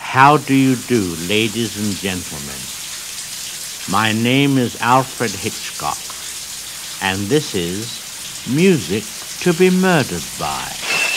How do you do, ladies and gentlemen? My name is Alfred Hitchcock, and this is Music to be Murdered By.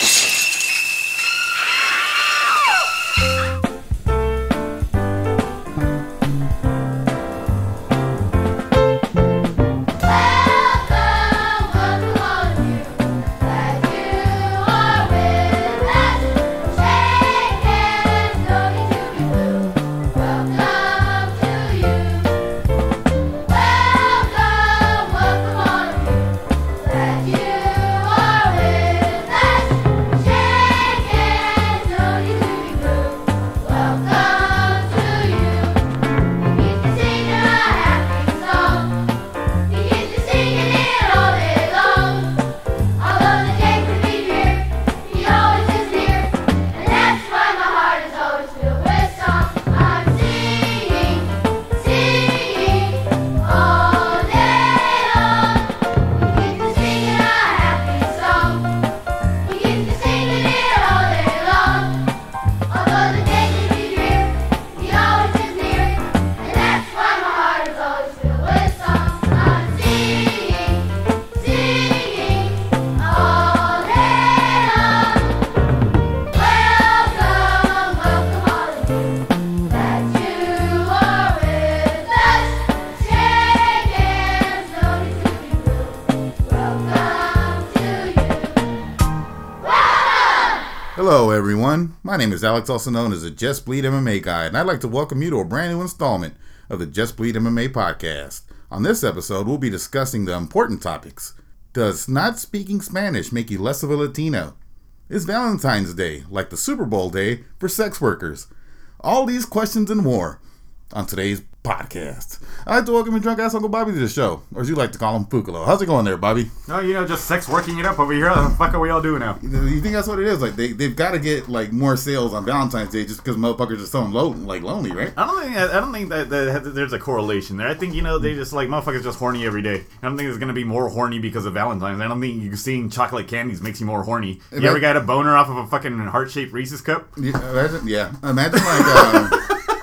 Hello everyone, my name is Alex, also known as the Just Bleed MMA Guy, and I'd like to welcome you to a brand new installment of the Just Bleed MMA Podcast. On this episode, we'll be discussing the important topics. Does not speaking Spanish make you less of a Latino? Is Valentine's Day like the Super Bowl day for sex workers? All these questions and more on today's podcast. I'd like to welcome your drunk ass Uncle Bobby to the show, or as you like to call him, Pukalo. How's it going there, Bobby? No, just sex working it up over here. How the fuck are we all doing now? You think that's what it is? Like they've got to get like more sales on Valentine's Day just because motherfuckers are so lonely, right? I don't think that there's a correlation there. I think they just like motherfuckers just horny every day. I don't think it's gonna be more horny because of Valentine's. I don't think you seeing chocolate candies makes you more horny. You ever got a boner off of a fucking heart-shaped Reese's cup? Yeah. Imagine like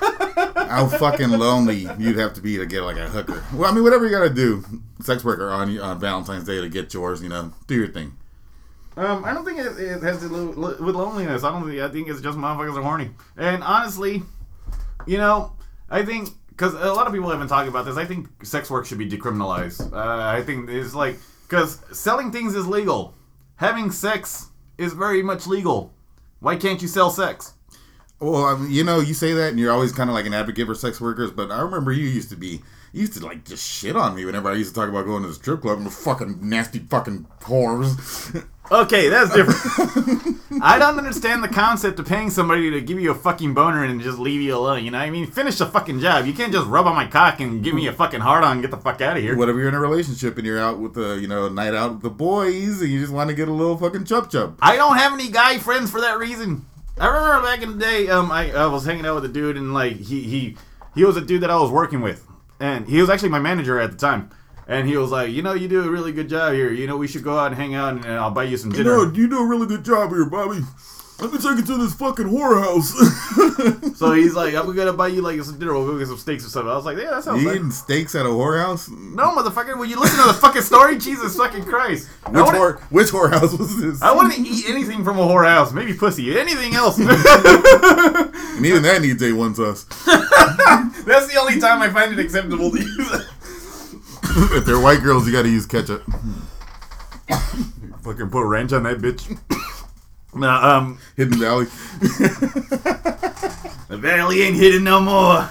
how fucking lonely you'd have to be to get like a hooker. Well, I mean, whatever you gotta do, sex worker on Valentine's Day to get yours, do your thing. I don't think it has to do with loneliness. I think it's just motherfuckers are horny. And honestly, I think, because a lot of people have been talking about this, I think sex work should be decriminalized. I think it's like, because selling things is legal. Having sex is very much legal. Why can't you sell sex? Well, you say that and you're always kind of like an advocate for sex workers, but I remember you used to like just shit on me whenever I used to talk about going to the strip club and the fucking nasty fucking whores. Okay, that's different. I don't understand the concept of paying somebody to give you a fucking boner and just leave you alone, you know what I mean? Finish the fucking job. You can't just rub on my cock and give me a fucking hard-on and get the fuck out of here. Whatever, you're in a relationship and you're out with the, night out with the boys and you just want to get a little fucking chub. I don't have any guy friends for that reason. I remember back in the day, I was hanging out with a dude, and like he was a dude that I was working with, and he was actually my manager at the time. And he was like, you do a really good job here. We should go out and hang out, and I'll buy you some dinner. You do a really good job here, Bobby. Let me take you to this fucking whorehouse. So he's like, I'm gonna buy you like some dinner. We'll go get some steaks or something. I was like, yeah, that sounds You eating steaks at a whorehouse? No, motherfucker. Will you listen to the fucking story? Jesus fucking Christ. Which whorehouse was this? I wouldn't eat anything from a whorehouse. Maybe pussy. Anything else. And even that needs A1 sauce. That's the only time I find it acceptable to use it. If they're white girls, you gotta use ketchup. Fucking put ranch on that bitch. Nah, Hidden Valley. The valley ain't hidden no more.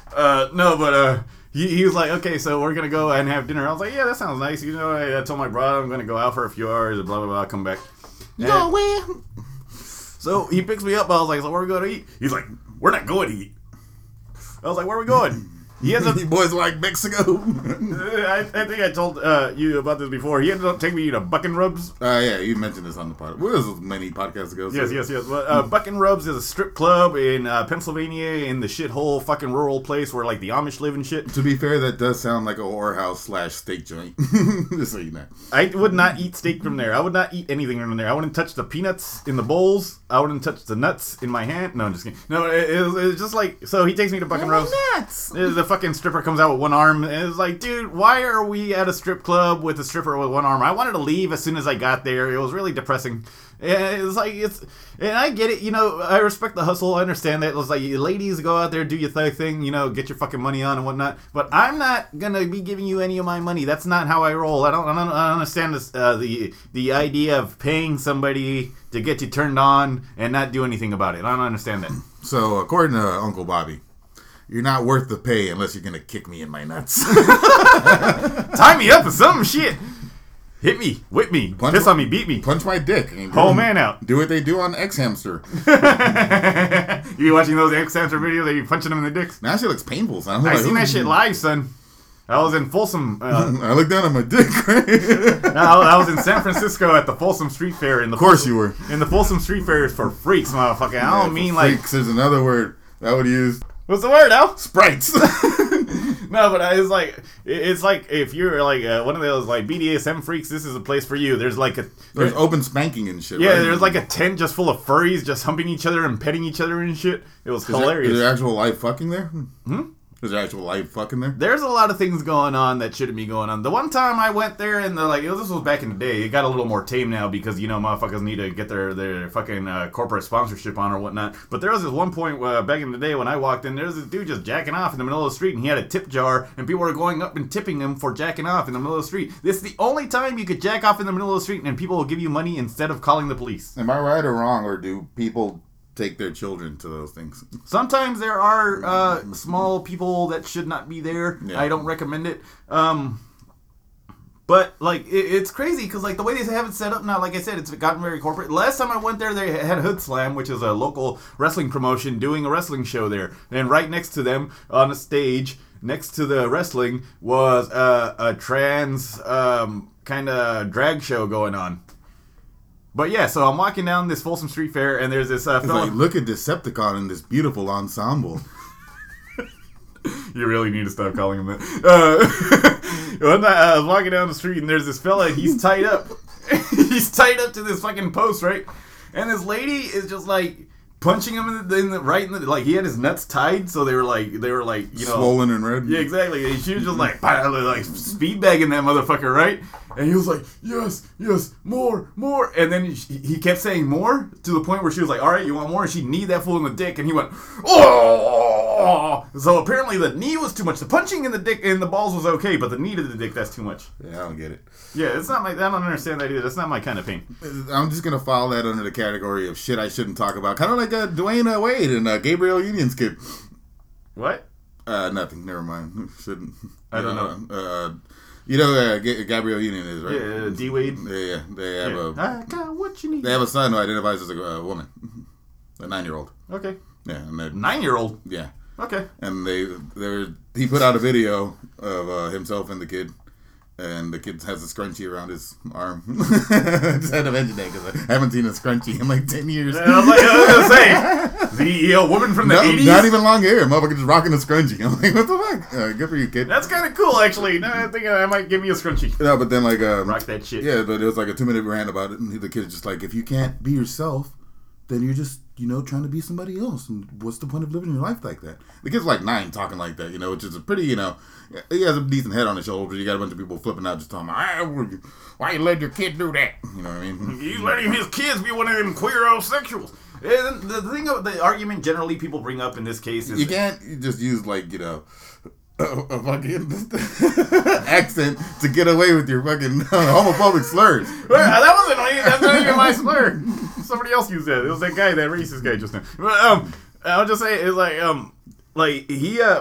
He was like, okay, so we're gonna go and have dinner. I was like, yeah, that sounds nice. I told my brother I'm gonna go out for a few hours, blah blah blah, come back. Where? So he picks me up. I was like, so where are we going to eat? He's like, we're not going to eat. I was like, where are we going? He has a. You boys like Mexico? I think I told you about this before. He ended up taking me to Bucking Rubs. Yeah, you mentioned this on the podcast. Well, this was many podcasts ago. So. Yes. But, Bucking Rubs is a strip club in Pennsylvania, in the shithole fucking rural place where like the Amish live and shit. To be fair, that does sound like a whorehouse / steak joint. Just so you know. I would not eat steak from there. I would not eat anything from there. I wouldn't touch the peanuts in the bowls. I wouldn't touch the nuts in my hand. No, I'm just kidding. No, it was just like, so he takes me to Bucking Rubs. Nuts! The fucking stripper comes out with one arm, and it's like, dude, why are we at a strip club with a stripper with one arm? I wanted to leave as soon as I got there. It was really depressing. And it's like, and I get it, you know, I respect the hustle. I understand that. It was like, ladies, go out there, do your thing, you know, get your fucking money on and whatnot. But I'm not gonna be giving you any of my money. That's not how I roll. I don't understand this, the idea of paying somebody to get you turned on and not do anything about it. I don't understand that. So, according to Uncle Bobby, you're not worth the pay unless you're gonna kick me in my nuts. Tie me up or some shit. Hit me, whip me, piss on me, beat me. Punch my dick. Whole man out. Do what they do on X-Hamster. You watching those X-Hamster videos? Are you punching them in the dicks? That shit looks painful, son. I seen that shit live, son. I was in Folsom. I looked down at my dick. I was in San Francisco at the Folsom Street Fair. Of course you were. And the Folsom Street Fair is for freaks, motherfucker. I don't mean like... Freaks, there's another word I would use. What's the word, Al? Sprites. No, but it's like if you're like one of those like BDSM freaks, this is a place for you. There's open spanking and shit. Yeah, right? There's like a tent just full of furries just humping each other and petting each other and shit. It was hilarious. Is there actual live fucking there? Is there actual live fucking there? There's a lot of things going on that shouldn't be going on. The one time I went there and this was back in the day. It got a little more tame now because, you know, motherfuckers need to get their fucking corporate sponsorship on or whatnot. But there was this one point back in the day when I walked in, there was this dude just jacking off in the middle of the street and he had a tip jar and people were going up and tipping him for jacking off in the middle of the street. This is the only time you could jack off in the middle of the street and people will give you money instead of calling the police. Am I right or wrong, or do people take their children to those things? Sometimes there are small people that should not be there. Yeah. I don't recommend it. But like it's crazy because like the way they have it set up now, like I said, it's gotten very corporate. Last time I went there, they had Hood Slam, which is a local wrestling promotion doing a wrestling show there. And right next to them on a stage, next to the wrestling, was a trans kind of drag show going on. But yeah, so I'm walking down this Folsom Street Fair, and there's this fella. Like, look at Decepticon in this beautiful ensemble. You really need to stop calling him that. One night, I was walking down the street, and there's this fella. He's tied up. He's tied up to this fucking post, right? And this lady is just like punching him in the like he had his nuts tied, so they were like you know, swollen and red. Yeah, exactly. And she was just like speed bagging that motherfucker, right? And he was like, yes, more. And then he kept saying more to the point where she was like, all right, you want more? And she kneed that fool in the dick, and he went, oh! So apparently the knee was too much. The punching in the dick and the balls was okay, but the knee to the dick, that's too much. Yeah, I don't get it. Yeah, it's not I don't understand that either. That's not my kind of pain. I'm just going to file that under the category of shit I shouldn't talk about. Kind of like Dwayne Wade and Gabriel Union's kid. What? Nothing. Never mind. Shouldn't. I don't know. You know who Gabriel Union is, right? Yeah, D Wade. Yeah. They have I got what you need. They have a son who identifies as a woman, a 9-year-old. Okay. Yeah, and 9-year-old. Yeah. Okay. And he put out a video of himself and the kid. And the kid has a scrunchie around his arm. I just had to mention that because I haven't seen a scrunchie in like 10 years. I was going to say, the woman from the 80s? Not even long hair. Motherfucker just rocking a scrunchie. I'm like, what the fuck? Good for you, kid. That's kind of cool, actually. No, I think I might give me a scrunchie. No, but then like... rock that shit. Yeah, but it was like a 2-minute rant about it. And the kid's just like, if you can't be yourself, then you're just, you know, trying to be somebody else. And what's the point of living your life like that? The kid's like 9 talking like that, you know, which is a pretty, you know... He has a decent head on his shoulders. You got a bunch of people flipping out just talking about, why you let your kid do that? You know what I mean? He's letting his kids be one of them queer homosexuals. And the thing of the argument generally people bring up in this case is... You can't just use, like, you know... A fucking accent to get away with your fucking homophobic slurs. That wasn't me. That's not even my slur. Somebody else used that. It was that guy, that racist guy just now. But I'll just say it's like he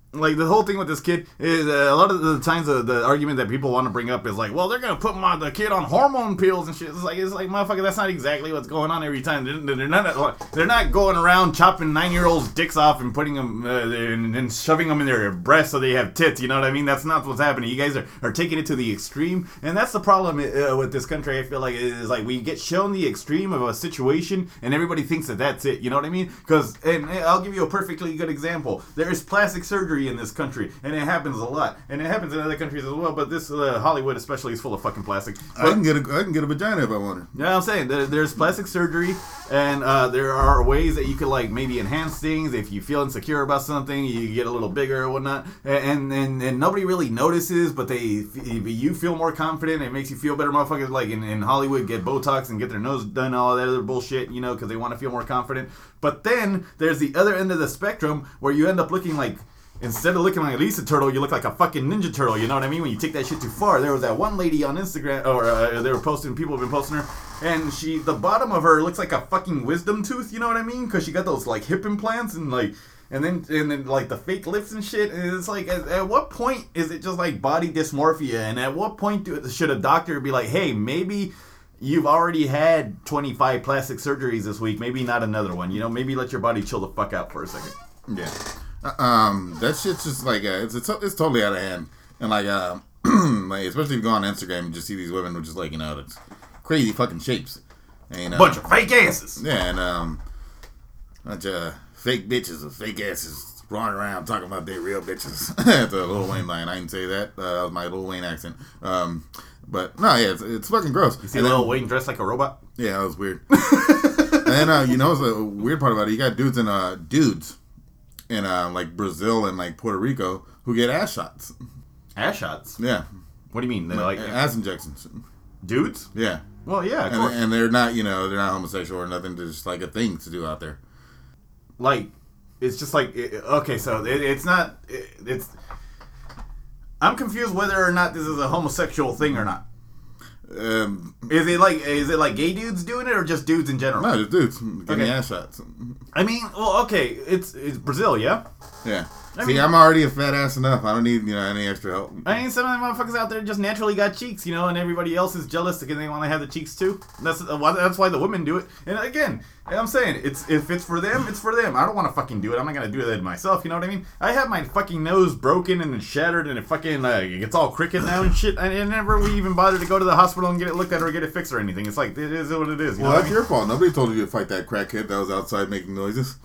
Like, the whole thing with this kid is a lot of the times the argument that people want to bring up is like, well, they're going to put the kid on hormone pills and shit. It's like, motherfucker, that's not exactly what's going on every time. They're not going around chopping 9-year-olds' dicks off and putting them and shoving them in their breasts so they have tits. You know what I mean? That's not what's happening. You guys are taking it to the extreme. And that's the problem with this country, I feel like, is like we get shown the extreme of a situation and everybody thinks that that's it. You know what I mean? And I'll give you a perfectly good example. There is plastic surgery in this country, and it happens a lot, and it happens in other countries as well. But this Hollywood especially is full of fucking plastic. But, I can get a vagina if I want it. Yeah, I'm saying there's plastic surgery, and there are ways that you could like maybe enhance things. If you feel insecure about something, you get a little bigger or whatnot, and nobody really notices, but you feel more confident. It makes you feel better. Motherfuckers like in Hollywood get Botox and get their nose done, all that other bullshit, you know, because they want to feel more confident. But then there's the other end of the spectrum where you end up looking like, instead of looking like a Lisa Turtle, you look like a fucking Ninja Turtle. You know what I mean? When you take that shit too far. There was that one lady on Instagram, or they were posting, people have been posting her, and the bottom of her looks like a fucking wisdom tooth. You know what I mean? Because she got those like hip implants and like, and then like the fake lips and shit. And it's like, at what point is it just like body dysmorphia? And at what point should a doctor be like, hey, maybe you've already had 25 plastic surgeries this week. Maybe not another one. You know, maybe let your body chill the fuck out for a second. Yeah. That shit's just like it's totally out of hand, and like like especially if you go on Instagram and just see these women with just like, you know, it's crazy fucking shapes, and bunch of fake asses. Yeah, and bunch of fake bitches with fake asses running around talking about they real bitches. That's a Lil Wayne line. I didn't say that. That was my Lil Wayne accent. But no, yeah, it's fucking gross. You see Lil Wayne dressed like a robot? Yeah, that was weird. And then you know, the weird part about it, you got dudes in like Brazil and like Puerto Rico who get ass shots. Ass shots? Yeah. What do you mean? They're like ass injections. Dudes? Yeah. Well, yeah, of course. And they're not, you know, they're not homosexual or nothing. They're just like a thing to do out there. Like, it's just like, okay, so it's not, it's, I'm confused whether or not this is a homosexual thing or not. Is it like gay dudes doing it or just dudes in general? No, just dudes getting ass shots. I mean, well, okay, it's Brazil, yeah? Yeah. I'm already a fat ass enough. I don't need, you know, any extra help. I mean, some of the motherfuckers out there just naturally got cheeks, you know, and everybody else is jealous because they want to have the cheeks too. That's why the women do it. And again, I'm saying, if it's for them, it's for them. I don't want to fucking do it. I'm not going to do that myself, you know what I mean? I have my fucking nose broken and shattered and it fucking, it's all crooked now and shit. I never even bothered to go to the hospital and get it looked at or get it fixed or anything. It's like, it is what it is. You know that's your fault. Nobody told you to fight that crackhead that was outside making noises.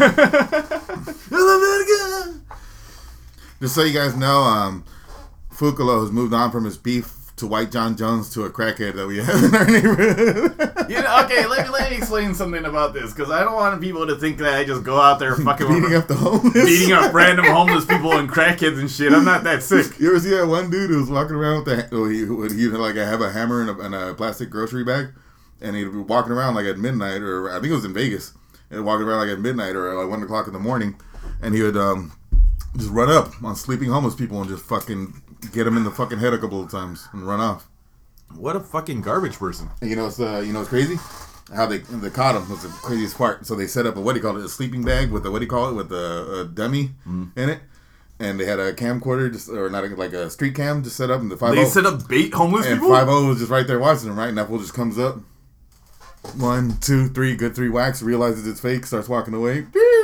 Just so you guys know, Fukalo has moved on from his beef to White John Jones to a crackhead that we have in our neighborhood. You know, okay, let me explain something about this, because I don't want people to think that I just go out there fucking beating up the homeless, beating up random homeless people and crackheads and shit. I'm not that sick. You ever see that one dude who was walking around with he'd like have a hammer and a plastic grocery bag, and he'd be walking around like at midnight, or I think it was in Vegas, and walking around like at midnight or like 1 o'clock in the morning, and he would just run up on sleeping homeless people and just fucking get them in the fucking head a couple of times and run off. What a fucking garbage person. And you know it's crazy? How they caught him was the craziest part. So they set up a sleeping bag with a dummy in it. And they had a camcorder, like a street cam, just set up. And they set up bait homeless people? And 5-0 was just right there watching them, right? And that fool just comes up. 1, 2, 3, good 3 whacks, realizes it's fake, starts walking away.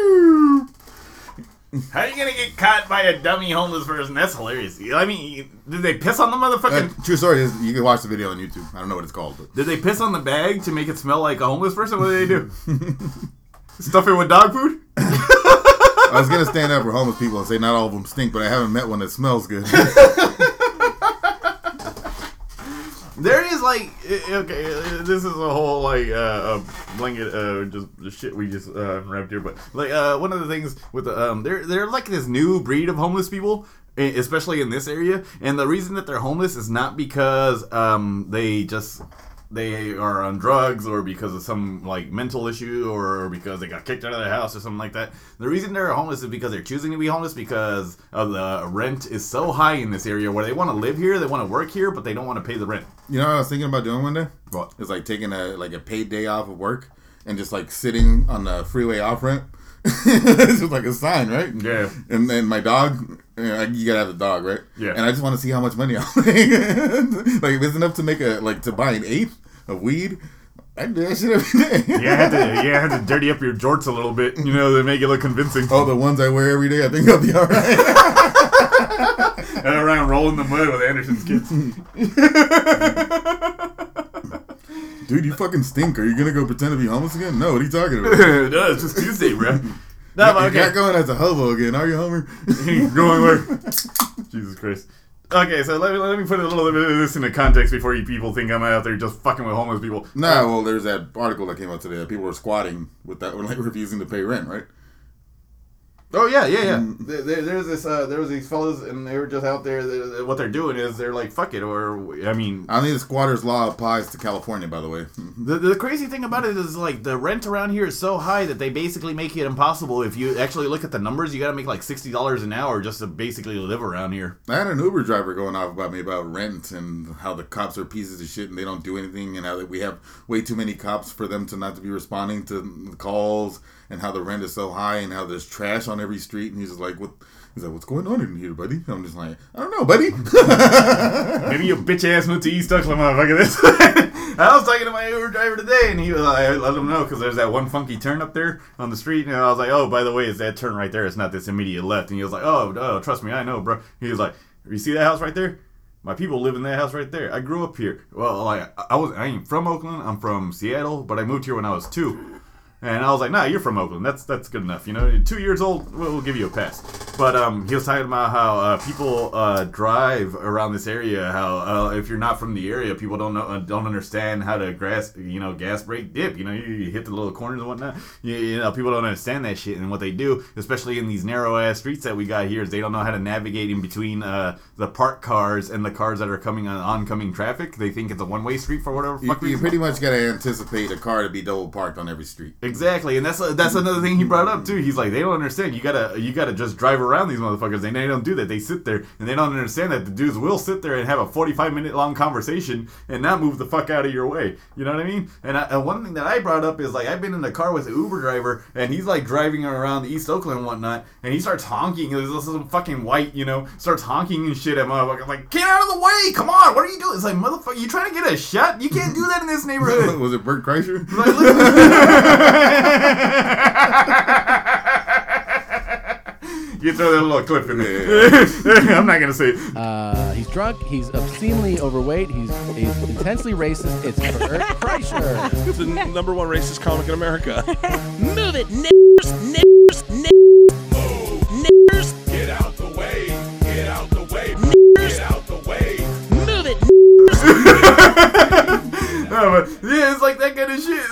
How are you gonna get caught by a dummy homeless person? That's hilarious. I mean, did they piss on the motherfucking... True story is, you can watch the video on YouTube. I don't know what it's called. But... Did they piss on the bag to make it smell like a homeless person? What did they do? Stuff it with dog food? I was gonna stand up for homeless people and say not all of them stink, but I haven't met one that smells good. There is like, okay, this is a whole like a blanket just the shit we just wrapped here, but like one of the things with the they're like this new breed of homeless people, especially in this area, and the reason that they're homeless is not because they are on drugs or because of some like mental issue or because they got kicked out of their house or something like that. The reason they're homeless is because they're choosing to be homeless because of the rent is so high in this area where they want to live here, they want to work here, but they don't want to pay the rent. You know what I was thinking about doing one day? What? It's like taking a paid day off of work and just like sitting on the freeway off ramp It's just like a sign, right? Yeah. And then my dog, you gotta have the dog, right? Yeah. And I just want to see how much money I'll make. Like, if it's enough to make to buy an eighth of weed, I do that shit every day. You had to dirty up your jorts a little bit, you know, to make it look convincing. Oh, the ones I wear every day, I think I'll be alright. And around rolling the mud with Anderson's kids. Dude, you fucking stink. Are you gonna go pretend to be homeless again? No, what are you talking about? No, it's just Tuesday, bro. No, but okay. You're not going as a hobo again, are you, Homer? Going where? Jesus Christ. Okay, so let me put a little bit of this into context before you people think I'm out there just fucking with homeless people. Nah, well, there's that article that came out today that people were squatting with that, like refusing to pay rent, right? Oh yeah. There was these fellas, and they were just out there. What they're doing is they're like, fuck it, or I mean, I think the squatters' law applies to California, by the way. The crazy thing about it is like the rent around here is so high that they basically make it impossible. If you actually look at the numbers, you got to make like $60 an hour just to basically live around here. I had an Uber driver going off about me about rent and how the cops are pieces of shit and they don't do anything, and how that we have way too many cops for them to not to be responding to the calls, and how the rent is so high, and how there's trash on every street. And he's just like, what's going on in here, buddy? I'm just like, I don't know, buddy. Maybe you bitch ass moved to East Oakland, motherfucker. This. I was talking to my Uber driver today, and he was like, I let him know because there's that one funky turn up there on the street, and I was like, oh, by the way, it's that turn right there. It's not this immediate left. And he was like, oh, trust me, I know, bro. He was like, you see that house right there? My people live in that house right there. I grew up here. Well, like I ain't from Oakland. I'm from Seattle, but I moved here when I was 2. And I was like, nah, you're from Oakland. That's good enough. You know, 2 years old, we'll give you a pass. But he was talking about how people drive around this area. How if you're not from the area, people don't understand how to gas brake dip. You know, you hit the little corners and whatnot. You know, people don't understand that shit. And what they do, especially in these narrow ass streets that we got here, is they don't know how to navigate in between the parked cars and the cars that are coming on oncoming traffic. They think it's a one-way street for whatever fuck reason. You pretty much gotta anticipate a car to be double parked on every street. Exactly, and that's another thing he brought up too. He's like, they don't understand. You gotta just drive around these motherfuckers, and they don't do that. They sit there, and they don't understand that the dudes will sit there and have a 45-minute long conversation and not move the fuck out of your way. You know what I mean? And one thing that I brought up is like, I've been in the car with an Uber driver, and he's like driving around East Oakland and whatnot, and he starts honking. There's some fucking white, you know, starts honking and shit at motherfuckers. Like, get out of the way! Come on, what are you doing? It's like, motherfucker, you trying to get a shot? You can't do that in this neighborhood. Was it Bert Kreischer? You throw that little clip in there. I'm not gonna say it. He's drunk. He's obscenely overweight. He's intensely racist. It's Bert Kreischer. It's the number one racist comic in America. Move it, niggers, niggers, niggers, niggers. Get out the way. Get out the way. Niggers. Get out the way. Move it, niggers. No, but yeah, it's like that kind of shit.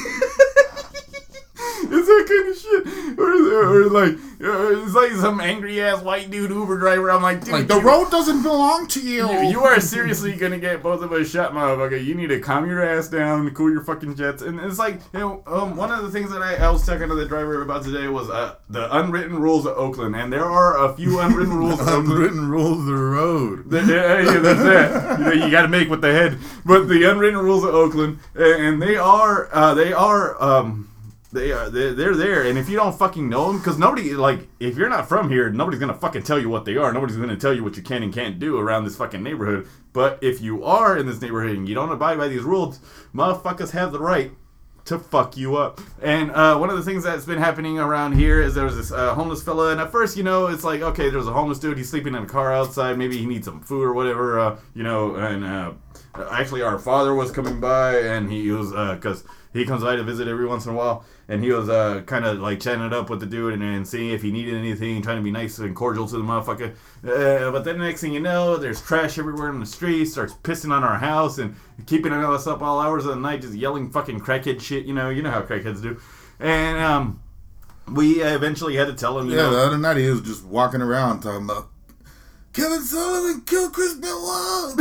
It's that kind of shit. Or like, it's like some angry ass white dude Uber driver. I'm like, dude, Like, the road doesn't belong to you. You are seriously gonna get both of us shot, motherfucker. You need to calm your ass down, cool your fucking jets. And it's like, you know, one of the things that I was talking to the driver about today was the unwritten rules of Oakland, and there are a few unwritten rules of Oakland. Unwritten rules of the road. Yeah, that's that. You know, you got to make with the head. But the unwritten rules of Oakland, and they're there, and if you don't fucking know them, because nobody, like, if you're not from here, nobody's gonna fucking tell you what they are. Nobody's gonna tell you what you can and can't do around this fucking neighborhood. But if you are in this neighborhood and you don't abide by these rules, motherfuckers have the right to fuck you up. And one of the things that's been happening around here is there was this homeless fella, and at first, you know, it's like, okay, there's a homeless dude, he's sleeping in a car outside, maybe he needs some food or whatever, you know, and actually our father was coming by, and he was, because he comes by to visit every once in a while, and he was kind of like chatting it up with the dude and seeing if he needed anything, trying to be nice and cordial to the motherfucker. But then the next thing you know, there's trash everywhere in the street, starts pissing on our house and keeping us up all hours of the night, just yelling fucking crackhead shit. You know how crackheads do. And we eventually had to tell him, you know. The other night he was just walking around talking about Kevin Sullivan killed Chris Benoit.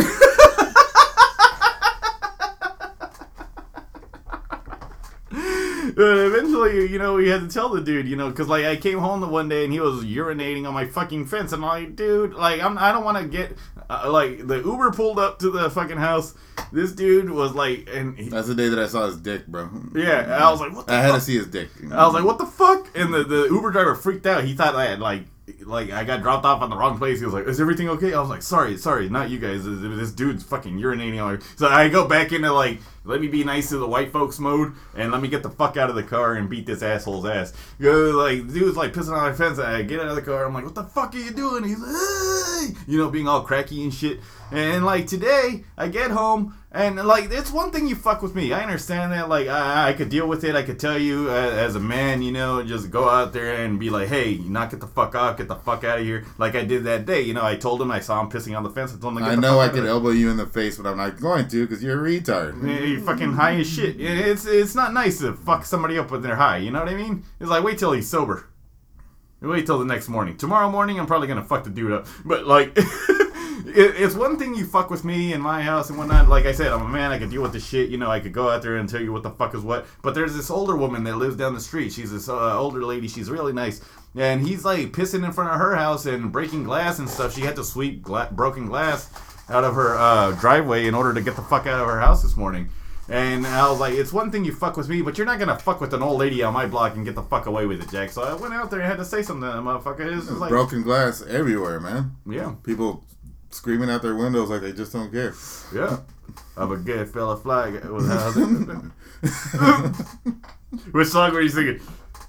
Eventually, we had to tell the dude, because like I came home the one day and he was urinating on my fucking fence, and I'm like, dude, like I don't want to get like the Uber pulled up to the fucking house. This dude was like, that's the day that I saw his dick, bro. Yeah, I was like, what the fuck? I had to see his dick. I was like, what the fuck? And the Uber driver freaked out. He thought I had like I got dropped off on the wrong place. He was like, is everything okay? I was like, sorry, not you guys. This dude's fucking urinating on me. So I go back into like, let me be nice to the white folks mode, and let me get the fuck out of the car and beat this asshole's ass. Like, dude's like pissing on my fence. I get out of the car. I'm like, what the fuck are you doing? He's like, hey! Being all cracky and shit. And like today, I get home, and like it's one thing you fuck with me. I understand that. Like I could deal with it. I could tell you as a man, just go out there and be like, hey, knock it the fuck off, get the fuck out of here. Like I did that day. I told him I saw him pissing on the fence. I told him to get the fuck I out could of elbow you in the face, but I'm not going to because you're a retard. You're fucking high as shit. It's not nice to fuck somebody up when they're high. You know what I mean? It's like wait till he's sober. Wait till the next morning. Tomorrow morning, I'm probably gonna fuck the dude up. But like. It's one thing you fuck with me in my house and whatnot. Like I said, I'm a man. I could deal with this shit. I could go out there and tell you what the fuck is what. But there's this older woman that lives down the street. She's this older lady. She's really nice. And he's like pissing in front of her house and breaking glass and stuff. She had to sweep broken glass out of her driveway in order to get the fuck out of her house this morning. And I was like, it's one thing you fuck with me, but you're not going to fuck with an old lady on my block and get the fuck away with it, Jack. So I went out there and had to say something to that motherfucker. It's like, broken glass everywhere, man. Yeah. People screaming out their windows like they just don't care. Yeah. I'm a gay fella flag. Which song were you singing?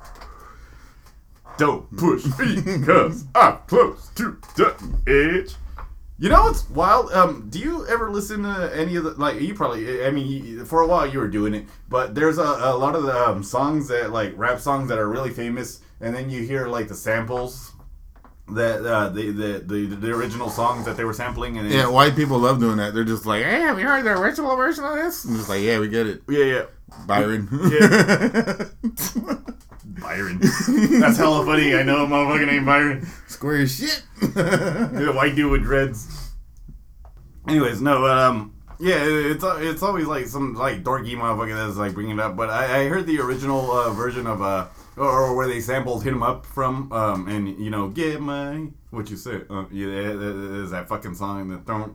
Don't push me, cause I'm close to the edge. You know what's wild? Do you ever listen to any of the, like, you probably, I mean, for a while you were doing it, but there's a lot of the songs that, like, rap songs that are really famous, and then you hear, like, the samples, that the original songs that they were sampling. And yeah, white people love doing that. They're just like, hey, have you heard the original version of this? And just like, yeah, we get it. Yeah. Byron. Yeah. Byron. That's hella funny. I know a motherfucker named Byron. Square as shit. The white dude with dreads. Anyways, no, but yeah, it's always like some like dorky motherfucker that's like bringing it up. But I heard the original version of or where they sampled "Hit 'Em Up" from, and get my what you said. Yeah, there's that fucking song that don't.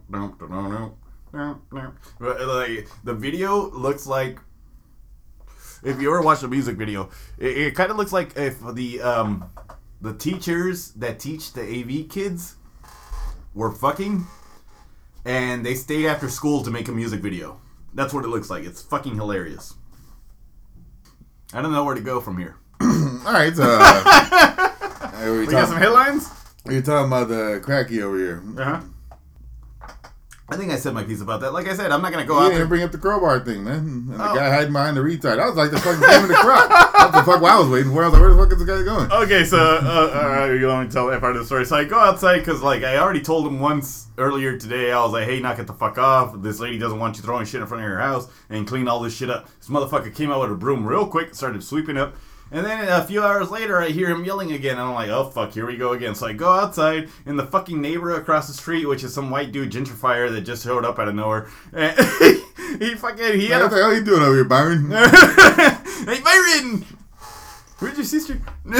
But like the video looks like. If you ever watch a music video, it kind of looks like if the teachers that teach the AV kids were fucking, and they stayed after school to make a music video. That's what it looks like. It's fucking hilarious. I don't know where to go from here. All right, we got some headlines? You're talking about the cracky over here. Uh-huh. I think I said my piece about that. Like I said, I'm not going to go out there. You didn't bring up the crowbar thing, man. And the guy hiding behind the retard. I was like the fucking game in the crowd. That's the fuck what I was waiting for. I was like, where the fuck is the guy going? Okay, so you want me to tell that part of the story? So I go outside because, like, I already told him once earlier today. I was like, hey, knock it the fuck off. This lady doesn't want you throwing shit in front of her house and clean all this shit up. This motherfucker came out with a broom real quick, started sweeping up. And then a few hours later, I hear him yelling again. And I'm like, oh, fuck, here we go again. So I go outside, and the fucking neighbor across the street, which is some white dude gentrifier that just showed up out of nowhere. And he what the hell are you doing over here, Byron? Hey, Byron! Where's your sister?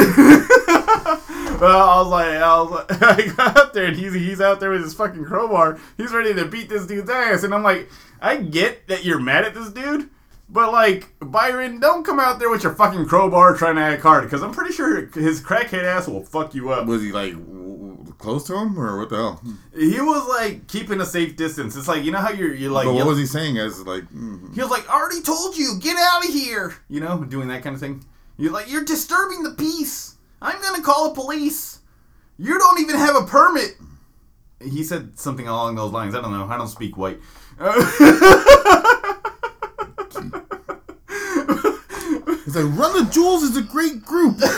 I was like, I got out there, and he's out there with his fucking crowbar. He's ready to beat this dude's ass. And I'm like, I get that you're mad at this dude. But, like, Byron, don't come out there with your fucking crowbar trying to act hard, because I'm pretty sure his crackhead ass will fuck you up. Was he, like, close to him, or what the hell? He was, like, keeping a safe distance. It's like, you know how you're like... But what was he saying as, like... He was like, already told you, get out of here! You know, doing that kind of thing. You're like, you're disturbing the peace. I'm gonna call the police. You don't even have a permit. He said something along those lines. I don't know. I don't speak white. He's like, Run the Jewels is a great group. Dude,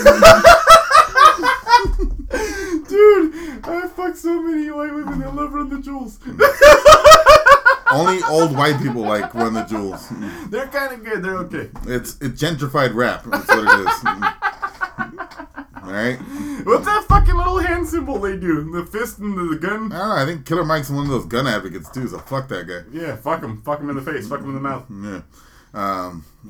I fucked so many white women that love Run the Jewels. Only old white people like Run the Jewels. They're kind of good. They're okay. It's gentrified rap. That's what it is. Alright? What's that fucking little hand symbol they do? The fist and the gun? I don't know. I think Killer Mike's one of those gun advocates too, so fuck that guy. Yeah, fuck him. Fuck him in the face. Fuck him in the mouth. Yeah.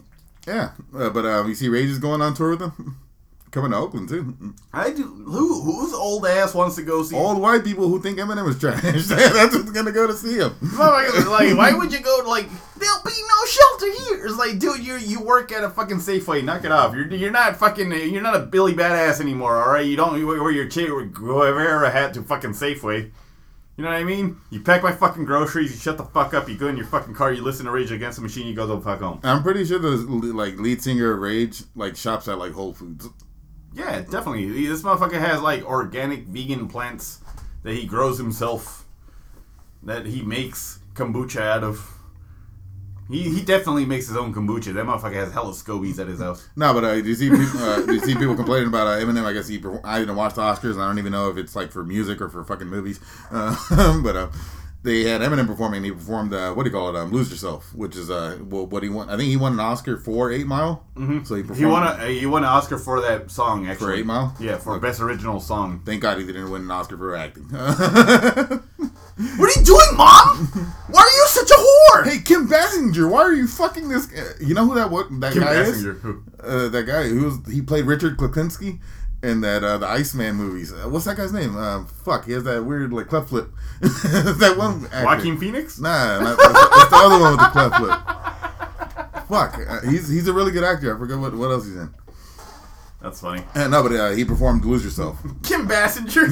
Yeah, but you see Rage is going on tour with them? Coming to Oakland, too. I do. Who's old ass wants to go see Old white people who think Eminem is trash. That's what's going to go to see him. Like, why would you go, like, there'll be no shelter here. It's like, dude, you work at a fucking Safeway. Knock it off. You're not fucking, you're not a Billy Badass anymore, all right? You don't wear your wear a hat to fucking Safeway. You know what I mean? You pack my fucking groceries, you shut the fuck up, you go in your fucking car, you listen to Rage Against the Machine, you go the fuck home. I'm pretty sure the like lead singer of Rage like shops at like Whole Foods. Yeah, definitely. This motherfucker has like organic vegan plants that he grows himself, that he makes kombucha out of. He definitely makes his own kombucha. That motherfucker has hella scobies at his house. No, but do you see people complaining about Eminem? I guess I didn't watch the Oscars, and I don't even know if it's like for music or for fucking movies. But they had Eminem performing. And he performed what do you call it? Lose Yourself, which is what he won. I think he won an Oscar for 8 Mile. Mm-hmm. So he performed. He won an Oscar for that song actually. For 8 Mile. Yeah, for best original song. Thank God he didn't win an Oscar for acting. What are you doing, Mom? Why are you such a whore? Hey, Kim Basinger, why are you fucking this? You know who that Kim guy Basinger, is? who? That guy he played Richard Klepinski in that the Iceman movies. What's that guy's name? He has that weird like cleft flip. That one. Actor. Joaquin Phoenix? Nah, that's the other one with the cleft flip. Fuck, he's a really good actor. I forget what else he's in. That's funny. No, but he performed "Lose Yourself." Kim Basinger.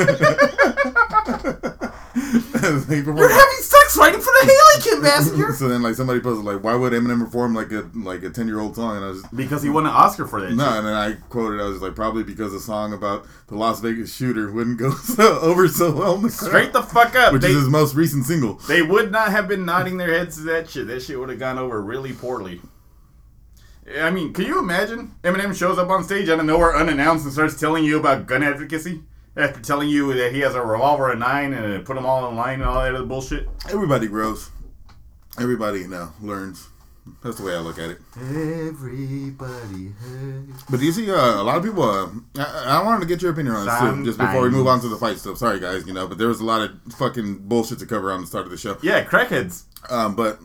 You're having sex right in front of Haley, Kim Basinger. So then, like, somebody posted, like, why would Eminem perform like a 10-year-old song? And I was because he won an Oscar for that. No, and then I quoted, I was like, probably because the song about the Las Vegas shooter wouldn't go over so well in the crowd. Straight the fuck up. Which is his most recent single. They would not have been nodding their heads to that shit. That shit would have gone over really poorly. I mean, can you imagine? Eminem shows up on stage out of nowhere unannounced and starts telling you about gun advocacy after telling you that he has a revolver, a 9, and put them all in line and all that other bullshit. Everybody grows. Everybody, learns. That's the way I look at it. Everybody hurts. But do you see, a lot of people, I wanted to get your opinion on this too, just before we move on to the fight stuff. Sorry guys, but there was a lot of fucking bullshit to cover on the start of the show. Yeah, crackheads. But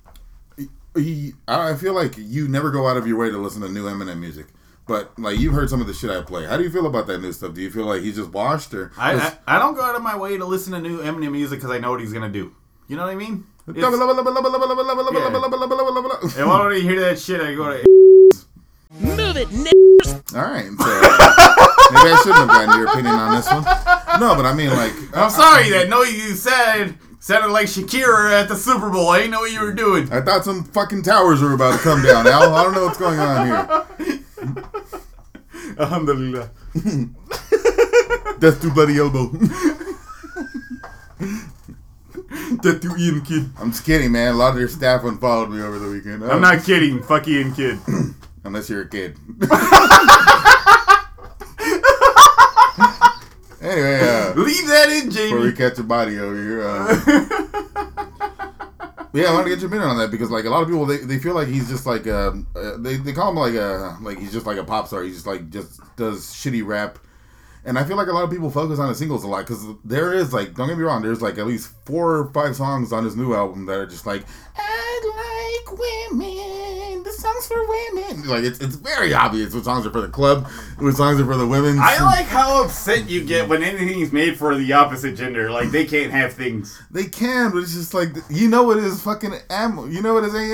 I feel like you never go out of your way to listen to new Eminem music. But, like, you've heard some of the shit I play. How do you feel about that new stuff? Do you feel like he's just washed? Or I don't go out of my way to listen to new Eminem music because I know what he's going to do. You know what I mean? And when I hear that shit, I go to... Move it, All right. So, maybe I shouldn't have gotten your opinion on this one. No, but I mean, like... I'm sorry that you sounded like Shakira at the Super Bowl. I didn't know what you were doing. I thought some fucking towers were about to come down, Al. I don't know what's going on here. Alhamdulillah. Death to Bloody Elbow. Death to Ian Kidd. I'm just kidding, man. A lot of your staff unfollowed me over the weekend. I'm not kidding. Fuck Ian Kidd. Unless you're a kid. Anyway, leave that in, Jamie. Before we catch a body over here. Yeah, I want to get your opinion on that because, like, a lot of people they feel like he's just like they call him like he's just like a pop star. He just does shitty rap, and I feel like a lot of people focus on the singles a lot because there is like, don't get me wrong, there's like at least 4 or 5 songs on his new album that are just like, I like women, the songs for women. Like it's very obvious what songs are for the club, what songs are for the women. I like how upset you get when anything's made for the opposite gender. Like they can't have things. They can, but it's just like, you know what his fucking ammo. You know what his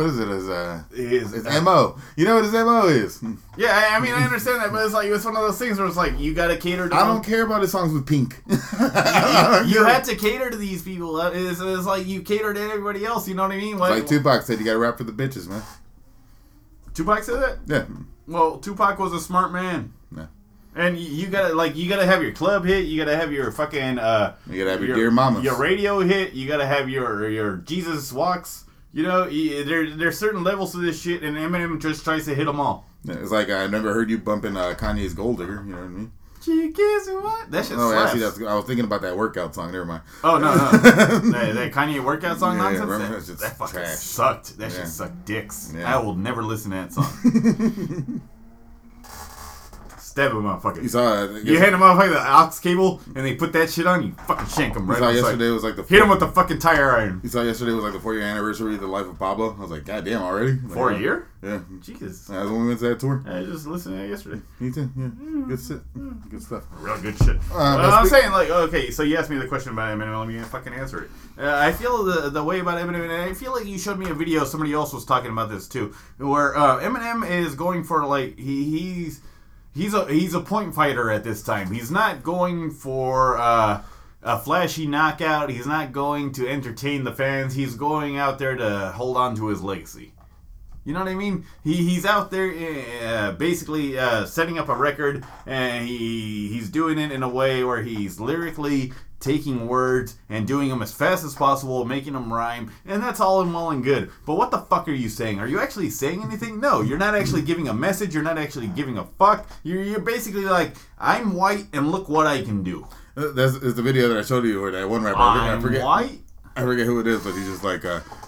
MO. You know what his MO is. Yeah, I mean I understand that, but it's one of those things where it's like you gotta cater to. I don't care about his songs with Pink. you had to cater to these people. It's like you cater to everybody else. You know what I mean? Like Tupac said, you gotta rap for the bitches, man. Tupac said that? Yeah. Well, Tupac was a smart man. Yeah. And you gotta have your club hit. You gotta have your fucking. You gotta have your Dear Mamas. Your radio hit. You gotta have your Jesus Walks. You know, there's certain levels to this shit, and Eminem just tries to hit them all. Yeah, it's like I never heard you bumping Kanye's Gold Digger. You know what I mean? She gives me what? That shit slaps. Actually, I was thinking about that workout song. Never mind. Oh no, that Kanye workout song nonsense. That fucking trash. sucked. That shit sucked dicks. Yeah. I will never listen to that song. stab a motherfucker. You saw You hand a motherfucker the aux cable, and they put that shit on, you fucking shank him right You saw on the yesterday side. was like the Hit him with the fucking tire iron. You saw yesterday was like the 4-year anniversary of the life of Pablo. I was like, God damn, already? Like, For a year? Yeah. Jesus. That's when we went to that tour. I just listened to that yesterday. Me too. Yeah. Good shit. Good stuff. Real good shit. I'm saying, like, okay, so you asked me the question about Eminem. Let me fucking answer it. I feel the way about Eminem, and I feel like you showed me a video. Somebody else was talking about this too, where Eminem is going for like he's a point fighter at this time. He's not going for a flashy knockout. He's not going to entertain the fans. He's going out there to hold on to his legacy. You know what I mean? He's out there basically setting up a record, and he's doing it in a way where he's lyrically taking words and doing them as fast as possible, making them rhyme, and that's all in well and good. But what the fuck are you saying? Are you actually saying anything? No, you're not actually giving a message. You're not actually giving a fuck. You're basically like, I'm white and look what I can do. That's the video that I showed you where that one rapper. I'm white? I forget who it is, but he's just like,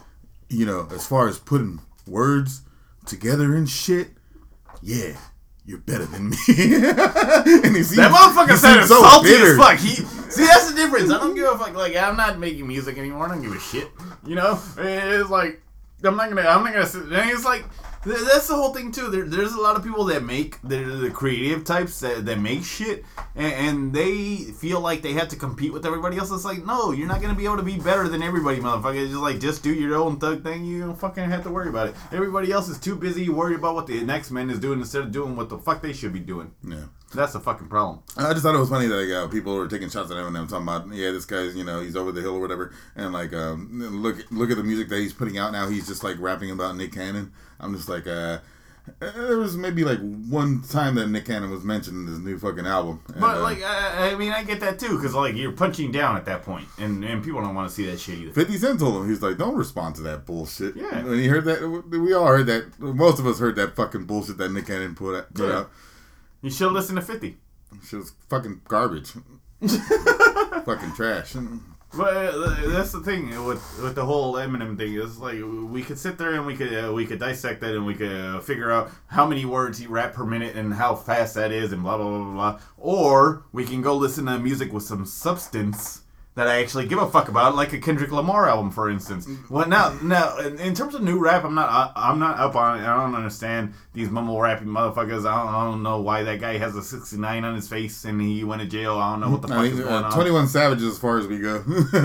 as far as putting words together and shit, yeah, you're better than me. And that motherfucker sounded so salty bitter. As fuck. See, that's the difference. I don't give a fuck. Like, I'm not making music anymore. I don't give a shit. You know, it's like I'm not gonna sit. And it's like that's the whole thing too. There's a lot of people that make the creative types that make shit, and they feel like they have to compete with everybody else. It's like, no, you're not gonna be able to be better than everybody, motherfucker. It's just do your own thug thing. You don't fucking have to worry about it. Everybody else is too busy worried about what the next man is doing instead of doing what the fuck they should be doing. Yeah. That's the fucking problem. I just thought it was funny that people were taking shots at Eminem, talking about, this guy's, he's over the hill or whatever, and like, look at the music that he's putting out now. He's just like rapping about Nick Cannon. I'm just like, there was maybe like one time that Nick Cannon was mentioned in this new fucking album. And, but like, I mean, I get that too, because like you're punching down at that point, and people don't want to see that shit either. 50 Cent told him, he's like, don't respond to that bullshit. Yeah. When he heard that, we all heard that. Most of us heard that fucking bullshit that Nick Cannon put out. You should listen to 50. Shit was fucking garbage. Fucking trash. But that's the thing with the whole Eminem thing. Is like we could sit there and we could dissect that and we could figure out how many words he rap per minute and how fast that is and blah blah blah blah. Or we can go listen to music with some substance that I actually give a fuck about, like a Kendrick Lamar album, for instance. Well, now, in terms of new rap, I'm not up on it. I don't understand these mumble rapping motherfuckers. I don't know why that guy has a 69 on his face and he went to jail. I don't know what the fuck is going on. 21 Savage as far as we go.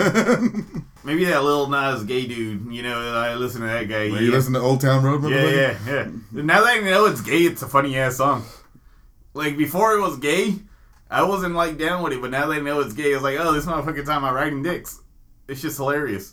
Maybe that Lil Nas gay dude. I listen to that guy. You listen to Old Town Road? Yeah. Now that I know it's gay, it's a funny ass song. Like before it was gay, I wasn't like down with it, but now they know it's gay. It's like, oh, this motherfucking time I'm riding dicks. It's just hilarious.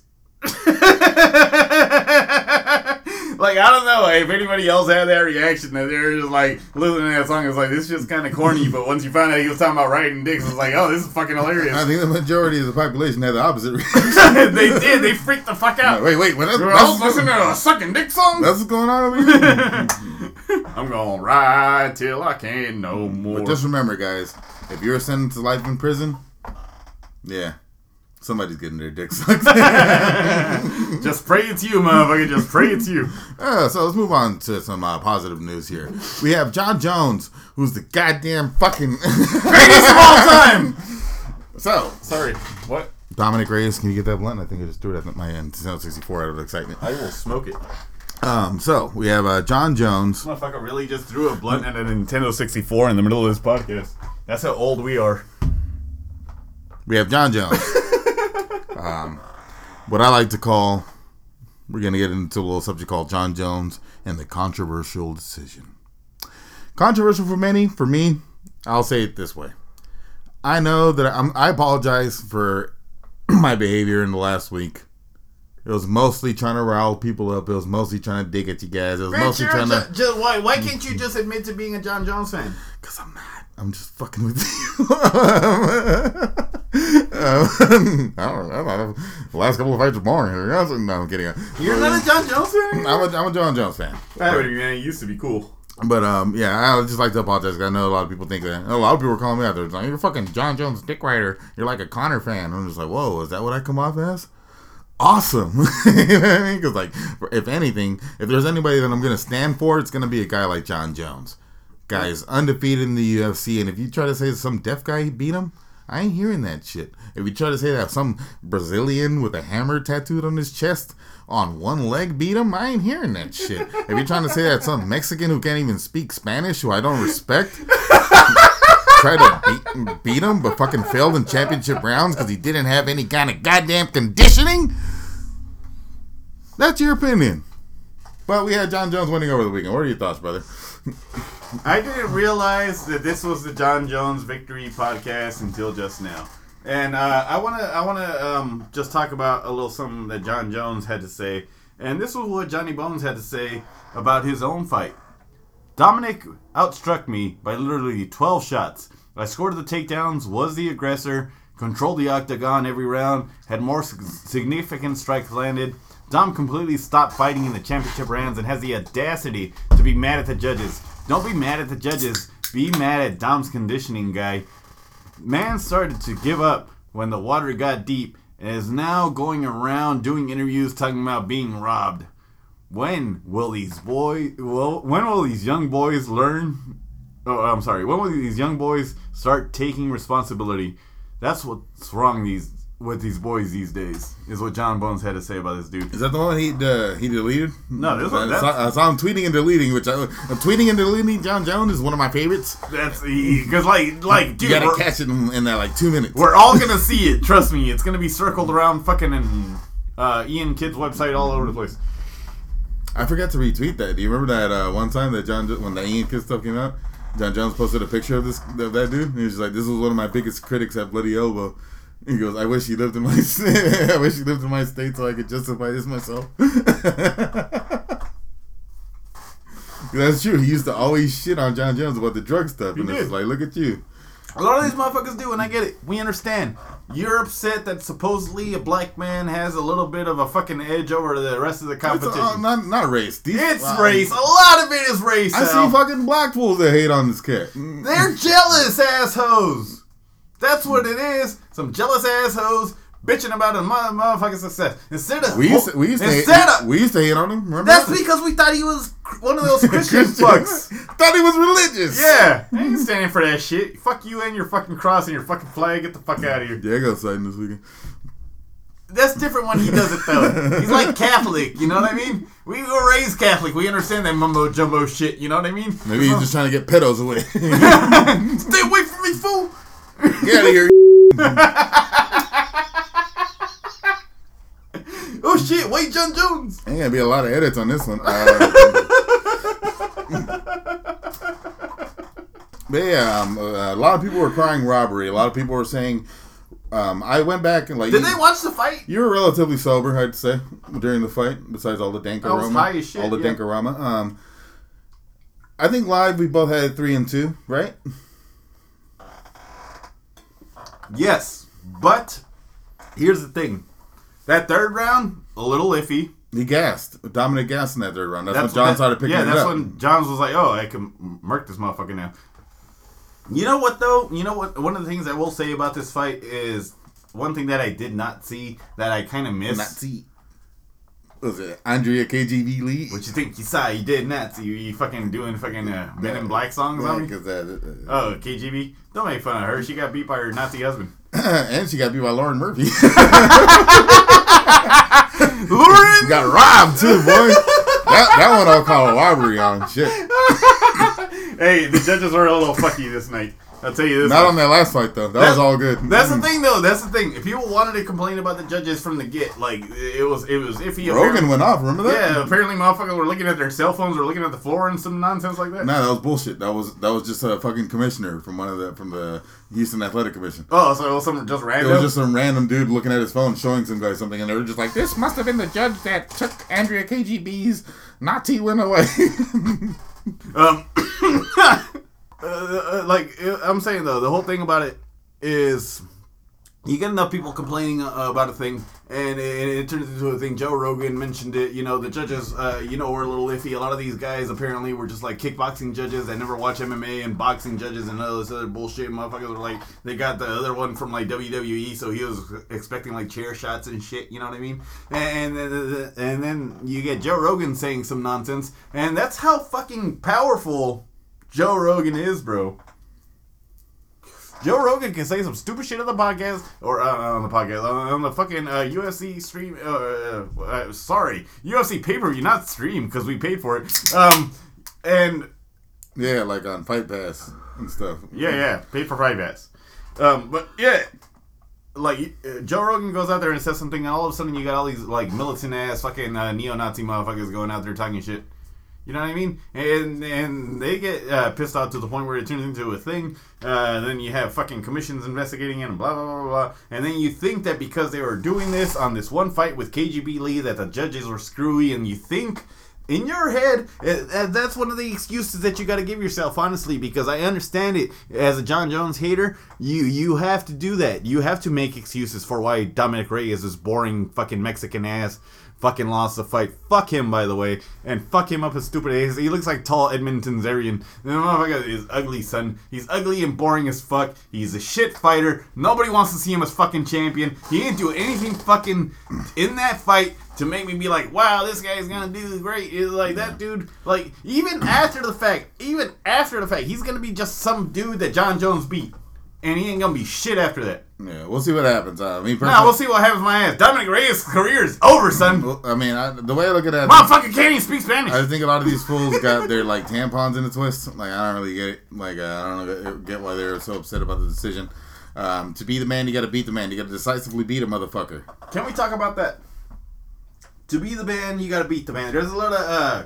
Like, I don't know if anybody else had that reaction that they're just like listening to that song. It's like, this is just kind of corny, but once you find out he was talking about riding dicks, it's like, oh, this is fucking hilarious. I think the majority of the population had the opposite reaction. They did. They freaked the fuck out. No, wait. That's listening to a sucking dick song? That's what's going on over here? I'm gonna ride till I can't no more. But just remember, guys, if you're sentenced to life in prison, yeah, somebody's getting their dick sucked. Just pray it's you, motherfucker. Just pray it's you. So let's move on to some positive news here. We have John Jones, who's the goddamn fucking greatest of all time. So, sorry, what? Dominic Reyes, can you get that blunt? I think I just threw it at my Nintendo 64 out of excitement. I will smoke it. So we have John Jones. This motherfucker really just threw a blunt at a Nintendo 64 in the middle of this podcast. That's how old we are. We have John Jones. What I like to call, we're going to get into a little subject called John Jones and the controversial decision. Controversial for many. For me, I'll say it this way. I know that I apologize for my behavior in the last week. It was mostly trying to rile people up. It was mostly trying to dig at you guys. It was mostly trying to... Why can't you just admit to being a John Jones fan? Because I'm not. I'm just fucking with you. I don't know. The last couple of fights were boring. No, I'm kidding. You're not a John Jones fan? I'm a John Jones fan. It used to be cool. But, yeah, I would just like to apologize because I know a lot of people think that. A lot of people are calling me out there. It's like, you're fucking John Jones dick rider. You're like a Connor fan. I'm just like, whoa, is that what I come off as? Awesome. You know what I mean? Because, like, if anything, if there's anybody that I'm going to stand for, it's going to be a guy like John Jones. guy is undefeated in the UFC, and if you try to say some deaf guy beat him, I ain't hearing that shit. If you try to say that some Brazilian with a hammer tattooed on his chest on one leg beat him, I ain't hearing that shit. If you're trying to say that some Mexican who can't even speak Spanish, who I don't respect, tried to beat him but fucking failed in championship rounds because he didn't have any kind of goddamn conditioning, that's your opinion. But we had Jon Jones winning over the weekend. What are your thoughts, brother? I didn't realize that this was the Jon Jones Victory podcast until just now. And I wanna just talk about a little something that Jon Jones had to say. And this was what Johnny Bones had to say about his own fight. Dominic outstruck me by literally 12 shots. I scored the takedowns, was the aggressor, controlled the octagon every round, had more significant strikes landed. Dom completely stopped fighting in the championship rounds and has the audacity to be mad at the judges. Don't be mad at the judges. Be mad at Dom's conditioning guy. Man started to give up when the water got deep and is now going around doing interviews talking about being robbed. When will these young boys learn? When will these young boys start taking responsibility? That's what's wrong with these boys these days, is what Jon Bones had to say about this dude. Is that the one he deleted? No, this one. I saw him tweeting and deleting, tweeting and deleting Jon Jones is one of my favorites. That's because dude, you gotta catch it in that 2 minutes. We're all gonna see it. Trust me, it's gonna be circled around fucking Ian Kidd's website all over the place. I forgot to retweet that. Do you remember that one time that when the Ian Kidd stuff came out, Jon Jones posted a picture of that dude. He was just like, "This was one of my biggest critics at Bloody Elbow." He goes, "I wish he lived in my state. I wish he lived in my state so I could justify this myself." That's true. He used to always shit on Jon Jones about the drug stuff, and it's like, look at you. A lot of these motherfuckers do, and I get it. We understand. You're upset that supposedly a black man has a little bit of a fucking edge over the rest of the competition. It's not race. It's race. A lot of it is race. I see fucking black fools that hate on this cat. They're jealous assholes. That's what it is. Some jealous assholes bitching about a motherfucking success. We used to hate on him. Remember that's because we thought he was one of those Christian fucks. Thought he was religious. Yeah, I ain't standing for that shit. Fuck you and your fucking cross and your fucking flag. Get the fuck out of here. Yeah, I got sighting this weekend. That's different when he does it though. He's like Catholic, you know what I mean? We were raised Catholic. We understand that mumbo jumbo shit. You know what I mean? Maybe he's just trying to get pedos away. Stay away from me, fool. Get out of here. Oh shit, wait, Jon Jones. Ain't gonna be a lot of edits on this one. But yeah, a lot of people were crying robbery. A lot of people were saying, I went back and Did they watch the fight? You were relatively sober, I'd say, during the fight, besides all the dankarama. I was high as shit, all the dankarama. I think live we both had 3-2, right? Yes, but here's the thing. That third round, a little iffy. He gassed. Dominic gassed in that third round. That's when Jon started picking it up. Yeah, that's when Jon was like, oh, I can murk this motherfucker now. You know what, though? You know what? One of the things I will say about this fight is one thing that I did not see that I kind of missed. Not see. Was it Andrea KGB Lee? What you think you saw? You did not see. You fucking doing fucking Men in Black songs on me? Oh, KGB? Don't make fun of her. She got beat by her Nazi husband. And she got beat by Lauren Murphy. Lauren? Got robbed, too, boy. That one I'll call a robbery on. Shit. Hey, the judges were a little fucky this night. I'll tell you this. Not on that last fight, though. That was all good. That's the thing, though. That's the thing. If people wanted to complain about the judges from the get, like, it was iffy. Rogan went off, remember that? Yeah, apparently motherfuckers were looking at their cell phones or looking at the floor and some nonsense like that. Nah, that was bullshit. That was just a fucking commissioner from the Houston Athletic Commission. Oh, so it was some just random? It was just some random dude looking at his phone showing some guy something, and they were just like, this must have been the judge that took Andrea KGB's Nazi win away. I'm saying though, the whole thing about it is you get enough people complaining about a thing, and it turns into a thing. Joe Rogan mentioned it. You know, the judges, were a little iffy. A lot of these guys apparently were just like kickboxing judges that never watch MMA, and boxing judges and all this other bullshit. Motherfuckers were like, they got the other one from like WWE, so he was expecting like chair shots and shit. You know what I mean? And then you get Joe Rogan saying some nonsense, and that's how fucking powerful Joe Rogan is, bro. Joe Rogan can say some stupid shit on the podcast, or on the fucking UFC stream. Sorry, UFC pay-per-view, not stream, because we paid for it. And yeah, like on Fight Pass and stuff. Yeah, paid for Fight Pass. But yeah, like Joe Rogan goes out there and says something, and all of a sudden you got all these like militant ass fucking neo-Nazi motherfuckers going out there talking shit. You know what I mean? And they get pissed off to the point where it turns into a thing. Then you have fucking commissions investigating it and blah, blah, blah, blah. And then you think that because they were doing this on this one fight with KGB Lee that the judges were screwy, and you think in your head, that's one of the excuses that you got to give yourself, honestly, because I understand it. As a John Jones hater, you have to do that. You have to make excuses for why Dominic Reyes is boring fucking Mexican ass fucking lost the fight. Fuck him, by the way. And fuck him up his stupid ass. He looks like tall Edmonton Zarian. The motherfucker is ugly, son. He's ugly and boring as fuck. He's a shit fighter. Nobody wants to see him as fucking champion. He didn't do anything fucking in that fight to make me be like, wow, this guy's gonna do great. It's like that dude, like, even after the fact, he's gonna be just some dude that John Jones beat. And he ain't gonna be shit after that. Yeah, we'll see what happens. We'll see what happens with my ass. Dominic Reyes' career is over, son. The way I look at that, motherfucker can't even speak Spanish. I think a lot of these fools got their like tampons in a twist. Like, I don't really get it. Like, I don't get why they're so upset about the decision. To be the man, you got to beat the man. You got to decisively beat a motherfucker. Can we talk about that? To be the man, you got to beat the man. There's a lot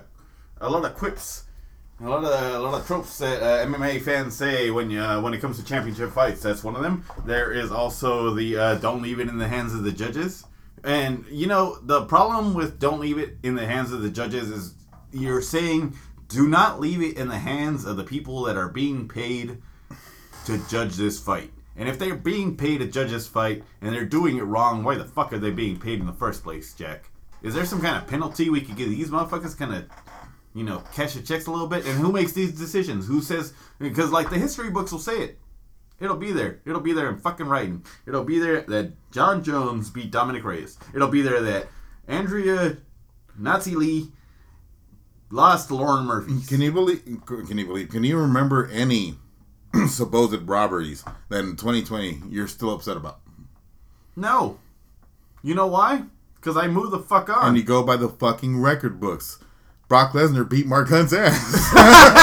of quips. A lot of tropes that MMA fans say when it comes to championship fights. That's one of them. There is also the don't leave it in the hands of the judges. And, you know, the problem with don't leave it in the hands of the judges is you're saying do not leave it in the hands of the people that are being paid to judge this fight. And if they're being paid to judge this fight and they're doing it wrong, why the fuck are they being paid in the first place, Jack? Is there some kind of penalty we could give these motherfuckers kind of, you know, cash the checks a little bit? And who makes these decisions? Who says, because like the history books will say it. It'll be there. It'll be there in fucking writing. It'll be there that John Jones beat Dominic Reyes. It'll be there that Andrea Nazi Lee lost to Lauren Murphy. Can you remember any supposed robberies that in 2020 you're still upset about? No. You know why? Because I moved the fuck on. And you go by the fucking record books. Brock Lesnar beat Mark Hunt's ass.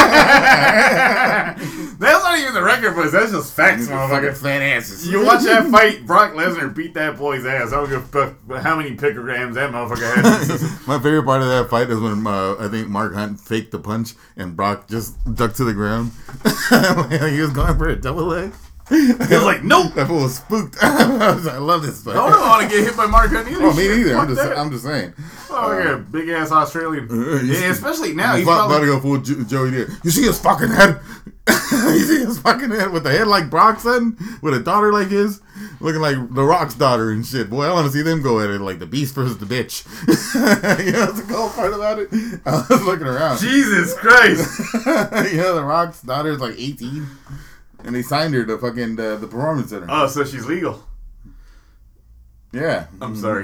That's not even the record books. That's just facts, motherfucker. Fat asses. You watch that fight, Brock Lesnar beat that boy's ass. I don't give a fuck how many picograms that motherfucker had. My favorite part of that fight is when I think Mark Hunt faked the punch and Brock just ducked to the ground. He was going for a double leg. He was like, nope. That fool was spooked. I love this fight. I don't want to get hit by Mark Hunt either. Oh, me neither. I'm just saying. Oh, yeah, big ass Australian. Yeah, especially now. He's about to go full Joey did. You see his fucking head? You see his fucking head with a head like Brock's son, with a daughter like his, looking like The Rock's daughter and shit. Boy, I want to see them go at it like the beast versus the bitch. You know what's the cool part about it? I was looking around. Jesus Christ. You know, The Rock's daughter is like 18. And they signed her to fucking the Performance Center. Oh, so she's legal. Yeah. I'm sorry.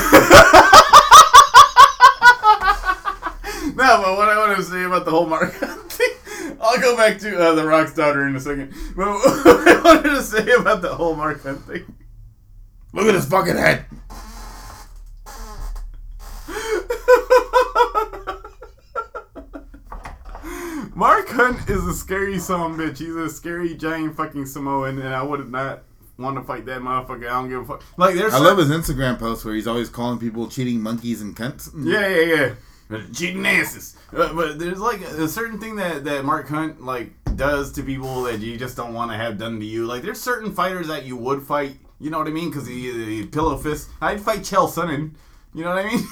No, but what I want to say about the whole Mark Hunt thing, I'll go back to The Rock's daughter in a second. But what I wanted to say about the whole Mark Hunt thing. Look at his fucking head. Mark Hunt is a scary son of a bitch. He's a scary giant fucking Samoan, and I would not want to fight that motherfucker. I don't give a fuck. Like, I love his Instagram posts where he's always calling people cheating monkeys and cunts. Yeah. Cheating asses. But there's like a certain thing that Mark Hunt like does to people that you just don't want to have done to you. Like, there's certain fighters that you would fight. You know what I mean? Because he pillow fist. I'd fight Chael Sonnen. You know what I mean?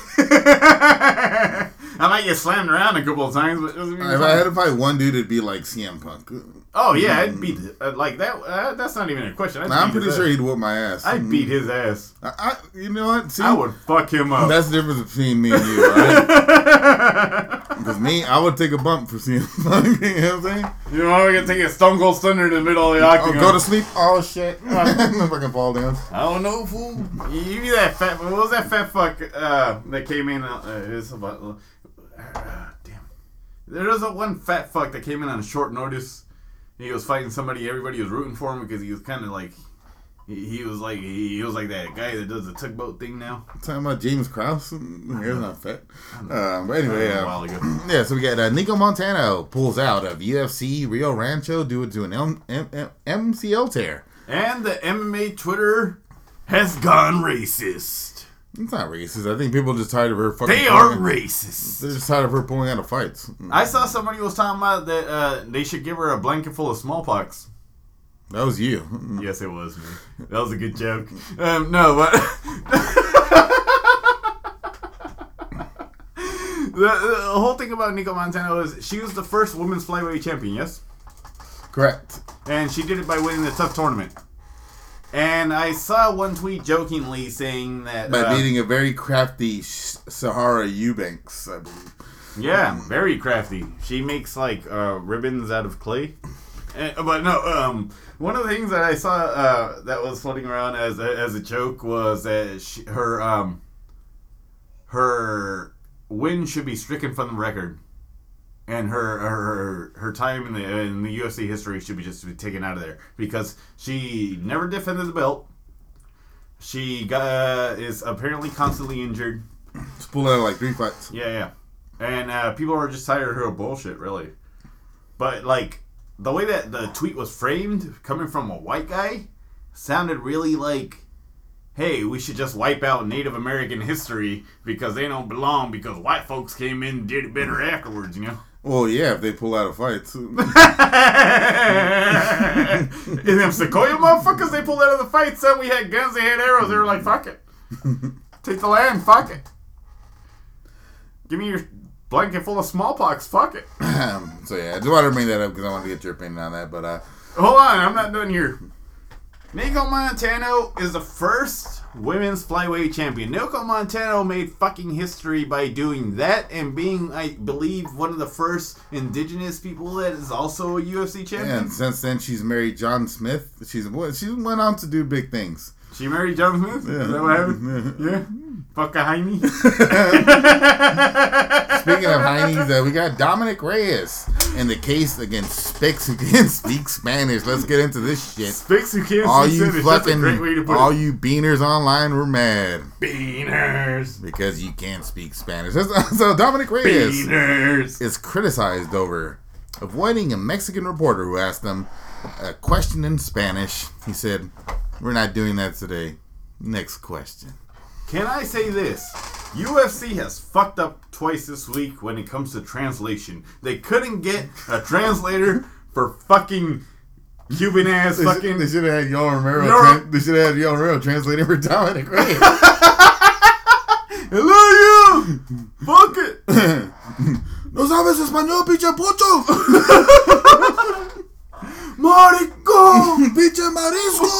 I might get slammed around a couple of times, but it doesn't mean if I had to fight one dude, it'd be like CM Punk. Oh yeah, I'd beat like that. That's not even a question. I'm pretty sure he'd whoop my ass. I'd beat his ass. You know what? See, I would fuck him up. That's the difference between me and you, right? Because me, I would take a bump for CM Punk. You know what I'm saying? You know, we're gonna take a Stone Cold Stunner in the middle of the octagon. Go to sleep. Oh shit! I'm fucking fall down. I don't know, fool. You be that fat. What was that fat fuck that came in? It's about. Damn. There was that one fat fuck that came in on short notice. He was fighting somebody. Everybody was rooting for him because he was kind of like, he was like that guy that does the tugboat thing now. Talking about James Krause. Here's not fat. But anyway, A while ago. yeah. So we got Nico Montano pulls out of UFC Rio Rancho due to an MCL tear. And the MMA Twitter has gone racist. It's not racist. I think people are just tired of her fucking. They are racist. They're just tired of her pulling out of fights. I saw somebody was talking about that they should give her a blanket full of smallpox. That was you. Yes, it was me. That was a good joke. No, but the whole thing about Nico Montano is she was the first women's flyweight champion, yes? Correct. And she did it by winning the tough tournament. And I saw one tweet jokingly saying that By beating a very crafty Sahara Eubanks, I believe. yeah, very crafty. She makes like ribbons out of clay. But no, one of the things that I saw that was floating around as a joke was that her win should be stricken from the record, and her time in the UFC history should be just be taken out of there because she never defended the belt. She is apparently constantly injured. She's pulled out of like 3 fights. Yeah, and people are just tired of her bullshit, really. But like. The way that the tweet was framed, coming from a white guy, sounded really like, hey, we should just wipe out Native American history because they don't belong because white folks came in and did it better afterwards, you know? Well, yeah, if they pull out of fights. And them Sequoia motherfuckers, they pulled out of the fight, son. We had guns, they had arrows. They were like, fuck it. Take the land, fuck it. Give me your blanket full of smallpox, fuck it. So yeah, I just wanted to bring that up because I wanted to get your opinion on that. But hold on, I'm not done here. Nico Montano is the first women's flyweight champion. Nico Montano made fucking history by doing that and being, I believe, one of the first indigenous people that is also a UFC champion. And since then, she's married John Smith. She went on to do big things. She married John Smith? Yeah. Is that what happened? Yeah. Fuck a Heine. Speaking of Heine's, we got Dominic Reyes in the case against Spix who can't speak Spanish. Let's get into this shit. Spix who can't All speak you Spanish. That's a fucking, great way to put all it. you beaners online were mad Beaners. because you can't speak Spanish. So Dominic Reyes Beaners. is criticized over avoiding a Mexican reporter who asked him a question in Spanish. He said, "We're not doing that today. Next question." Can I say this? UFC has fucked up twice this week when it comes to translation. They couldn't get a translator for fucking Cuban ass fucking. They should have had Yoel Romero. They should have had Yoel Romero translating for Dominic Reyes. Hello, you! Fuck it! No sabes español, pinche puto. Marico! Pinche marisco.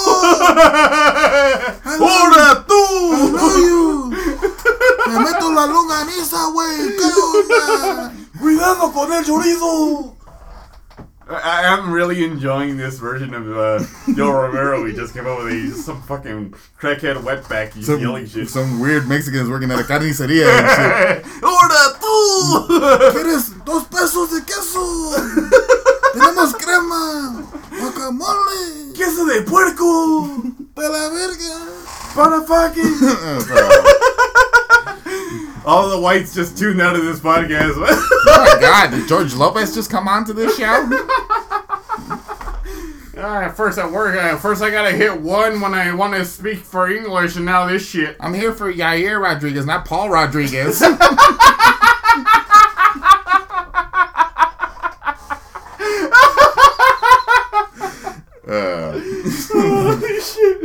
¡Hola tú! You. Me meto la longaniza, güey. ¿Qué onda? Cuidado con el chorizo! I'm really enjoying this version of Yoel Romero we just came up with. He's some fucking crackhead wetback yelling shit. Some weird Mexicans working at a carniceria and shit. ¡Hola tú! ¿Quieres 2 pesos de queso? Tenemos crema, guacamole, ¡Queso de puerco! de la verga. Para fucking... All the whites just tuned out of this podcast. Oh my God, did George Lopez just come on to this show? First at work, first I gotta hit 1 when I want to speak for English, and now this shit. I'm here for Yair Rodriguez, not Paul Rodriguez. Holy shit.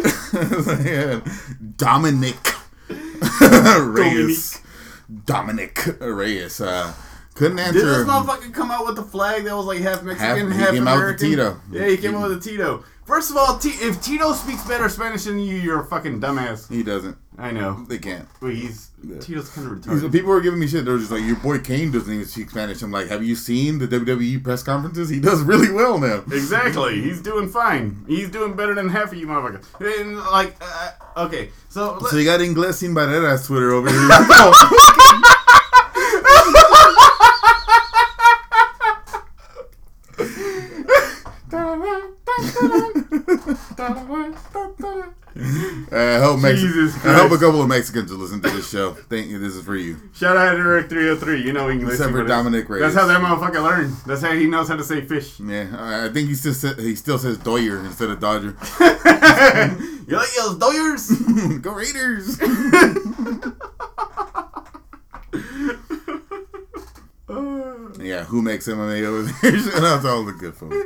Dominic Reyes. Dominic Reyes. Couldn't answer. Did this motherfucker come out with the flag that was like half Mexican, He half came out with the American? Tito. Yeah, he came out with the Tito. First of all, if Tito speaks better Spanish than you, you're a fucking dumbass. He doesn't. I know. They can't. But Tito's kind of retarded. People were giving me shit. They were just like, your boy Kane doesn't even speak Spanish. I'm like, have you seen the WWE press conferences? He does really well now. Exactly. He's doing fine. He's doing better than half of you motherfuckers. And like, okay, so you got Ingles Sin Barreras Twitter over here. I hope Jesus I hope a Christ. couple of Mexicans will listen to this show. Thank you. This is for you. Shout out to Eric 303. You know English. Except for but Dominic Reyes. That's how that motherfucker learned. That's how he knows how to say fish. Yeah, I think he still says Doyer instead of Dodger. You like those Doyers? Go Raiders! Yeah, who makes MMA over there? Shout out to all the good folks.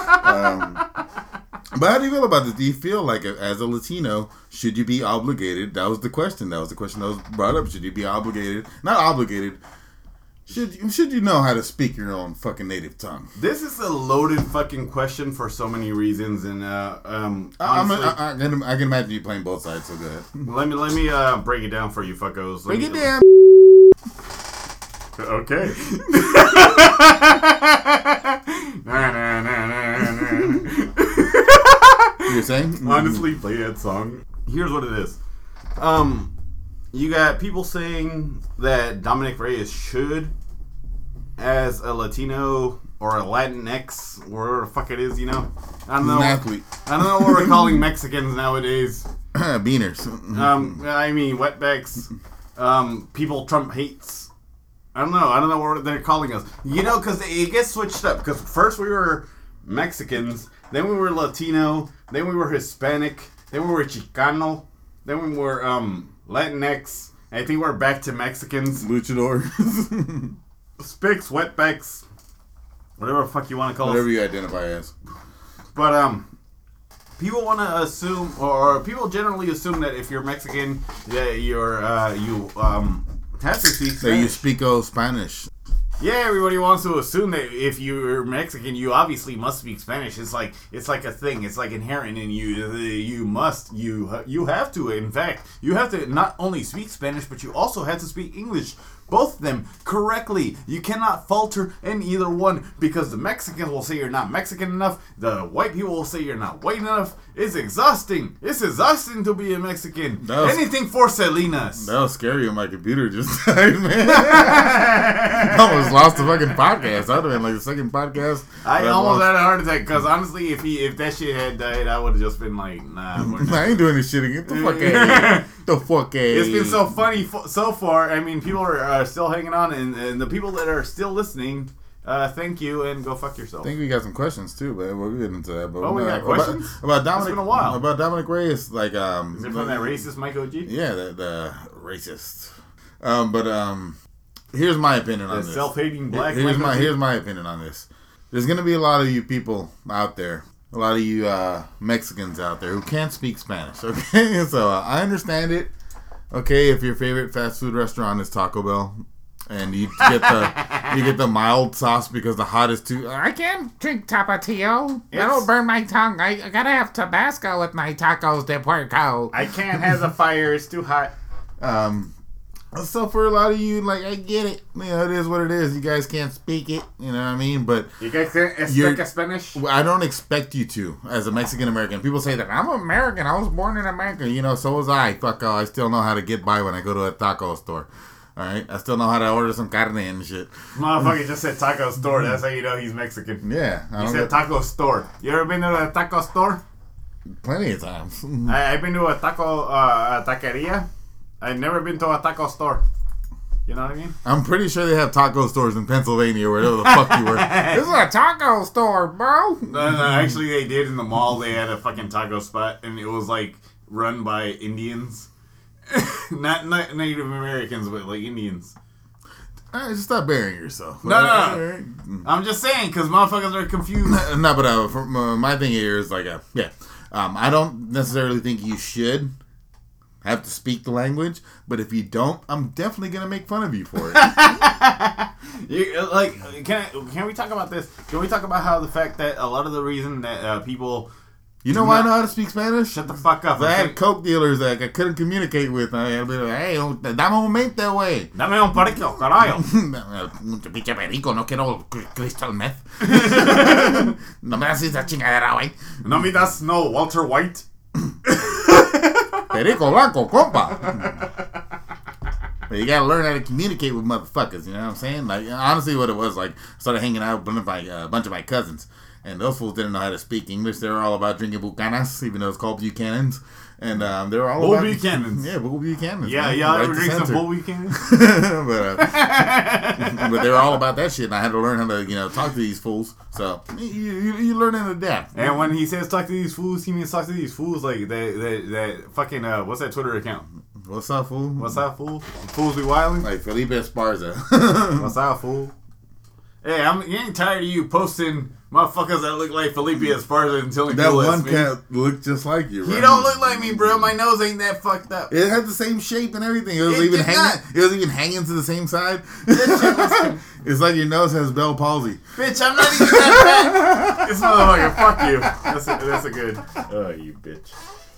But how do you feel about this? Do you feel like, as a Latino, should you be obligated? That was the question. That was the question that was brought up. Should you be obligated? Not obligated. Should you know how to speak your own fucking native tongue? This is a loaded fucking question for so many reasons, and honestly, I can imagine you playing both sides. So go ahead. let me break it down for you, fuckos. Break it down. Okay. You're saying? Honestly, play that song. Here's what it is. You got people saying that Dominic Reyes should, as a Latino or a Latinx, whatever the fuck it is, you know. I don't know. An athlete. I don't know what we're calling Mexicans nowadays. Beaners. I mean wetbacks. People Trump hates. I don't know what they're calling us. You know, because it gets switched up. Because first we were Mexicans, then we were Latino, then we were Hispanic, then we were Chicano, then we were Latinx. I think we're back to Mexicans. Luchador. Spics, wetbacks, whatever the fuck you want to call us. Whatever you identify as. But people want to assume, or people generally assume that if you're Mexican, that you have to speak That you Spanish. speak Spanish. Yeah, everybody wants to assume that if you're Mexican, you obviously must speak Spanish. It's like a thing. It's like inherent in you. You have to. In fact, you have to not only speak Spanish, but you also have to speak English. Both of them correctly. You cannot falter in either one, because the Mexicans will say you're not Mexican enough. The white people will say you're not white enough. It's exhausting. It's exhausting to be a Mexican. Anything for Salinas. That was scary when my computer just died, man. I almost lost the fucking podcast. I'd have been like the second podcast. I almost had a heart attack, because honestly, if that shit had died, I would have just been like, nah. I ain't doing this shit again. Get the fuck out of here. The fuck out. It's been so funny so far. I mean, people are still hanging on, and the people that are still listening, thank you, and go fuck yourself. I think we got some questions too, but we'll get into that. But we got questions? about Dominic. It's been a while. About Dominic Reyes, like Is it from that racist Mike OG? Yeah, the racist. Here's my opinion on The this. self-hating black Here's Mike OG? here's my opinion on this. There's gonna be a lot of you people out there, a lot of you Mexicans out there who can't speak Spanish. Okay, so I understand it. Okay, if your favorite fast food restaurant is Taco Bell, and you get the mild sauce because the hot is too. I can't drink Tapatio. That'll burn my tongue. I gotta have Tabasco with my tacos de puerco. I can't have the fire. It's too hot. So for a lot of you, like, I get it. You know, it is what it is. You guys can't speak it. You know what I mean? But You guys can't speak Spanish? I don't expect you to, as a Mexican American. People say that I'm American. I was born in America. You know, so was I. Fuck, I still know how to get by when I go to a taco store. All right, I still know how to order some carne and shit. Motherfucker just said taco store. That's how you know he's Mexican. Yeah, He said taco store. You ever been to a taco store? plenty of times. I've been to a taqueria. I've never been to a taco store. You know what I mean? I'm pretty sure they have taco stores in Pennsylvania or wherever the fuck you were. This is a taco store, bro. No, actually they did in the mall. They had a fucking taco spot, and it was like run by Indians. not Native Americans, but like Indians. All right, just stop burying yourself. No. I'm just saying, because motherfuckers are confused. No, but my thing here is like, I don't necessarily think you should have to speak the language, but if you don't, I'm definitely gonna make fun of you for it. Can we talk about this? Can we talk about how the fact that a lot of the reason that people... You know why I know how to speak Spanish? Shut the fuck up. I had coke dealers that I couldn't communicate with. I'd be like, hey, dame un 20, güey. Dame un perico, carajo. Pinche perico, no quiero crystal meth. No me das esa chingadera, güey. No me das no Walter White. Perico blanco, compa. But you gotta learn how to communicate with motherfuckers, you know what I'm saying? Like, honestly, what it was, like, I started hanging out with a bunch of my cousins. And those fools didn't know how to speak English. They were all about drinking Bucanas, even though it's called Buchanan's. And they were all Bull about... Buchanan's. Yeah, Bull Buchanan's. Yeah, man. y'all Right ever to drink some censor. Bull Buchanan's? but they were all about that shit, and I had to learn how to, talk to these fools. So, you learn and adapt. And when he says talk to these fools, he means talk to these fools like that fucking, what's that Twitter account? What's up, fool? What's up, fool? Fools be wildin'? Like Felipe Esparza. What's up, fool? Hey, I'm getting tired of you posting motherfuckers that look like Felipe Esparza and telling That people one that's me. cat looked just like you, right? He don't look like me, bro. My nose ain't that fucked up. It had the same shape and everything. It was It even did hanging. not. It was even hanging to the same side. It's like your nose has Bell palsy. Bitch, I'm not even that fat. This motherfucker, fuck you. That's a good. Oh, you bitch.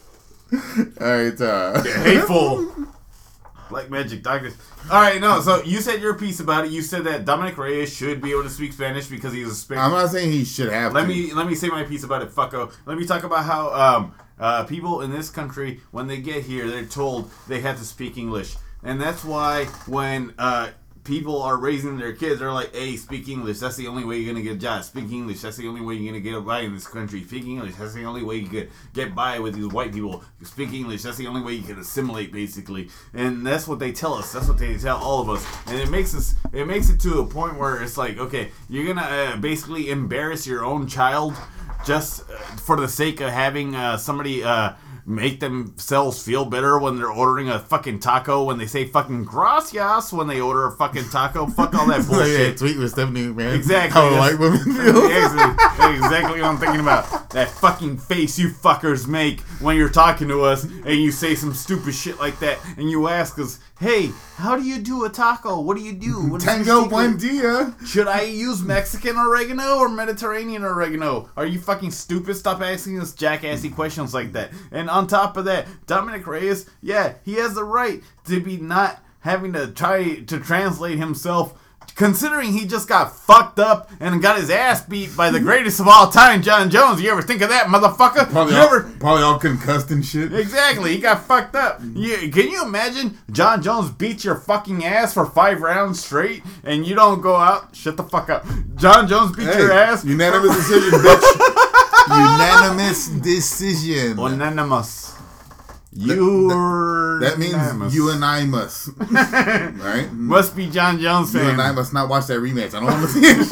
All right. Yeah, hateful. Like magic doctors. All right, no. So you said your piece about it. You said that Dominic Reyes should be able to speak Spanish because he's a Spanish. I'm not saying he should have. Let me say my piece about it, fucko. Let me talk about how people in this country, when they get here, they're told they have to speak English, and that's why when people are raising their kids, they're like, "Hey, speak English. That's the only way you're gonna get a job. Speak English. That's the only way you're gonna get by in this country. Speak English. That's the only way you can get by with these white people. Speak English. That's the only way you can assimilate, basically." And that's what they tell us. That's what they tell all of us. And it makes it to a point where it's like, okay, you're gonna basically embarrass your own child just for the sake of having somebody make themselves feel better when they're ordering a fucking taco, when they say fucking gracias when they order a fucking taco. Fuck all that bullshit. Tweet with Stephanie, man. Exactly. How white women feel. Exactly what I'm thinking about. That fucking face you fuckers make when you're talking to us and you say some stupid shit like that and you ask us, "Hey, how do you do a taco? What do you do? What is your Tango secret? buen dia. Should I use Mexican oregano or Mediterranean oregano? Are you fucking stupid? Stop asking us jackassy questions like that." And on top of that, Dominic Reyes, yeah, he has the right to be not having to try to translate himself, considering he just got fucked up and got his ass beat by the greatest of all time, John Jones. You ever think of that, motherfucker? Probably all concussed and shit. Exactly, he got fucked up. Can you imagine John Jones beats your fucking ass for 5 rounds straight and you don't go out? Shut the fuck up. John Jones beats your ass. Unanimous decision, bitch. Unanimous decision. Unanimous. That means you and I must. Right? Must be John Jones fan. You and I must not watch that rematch. I don't want to see it.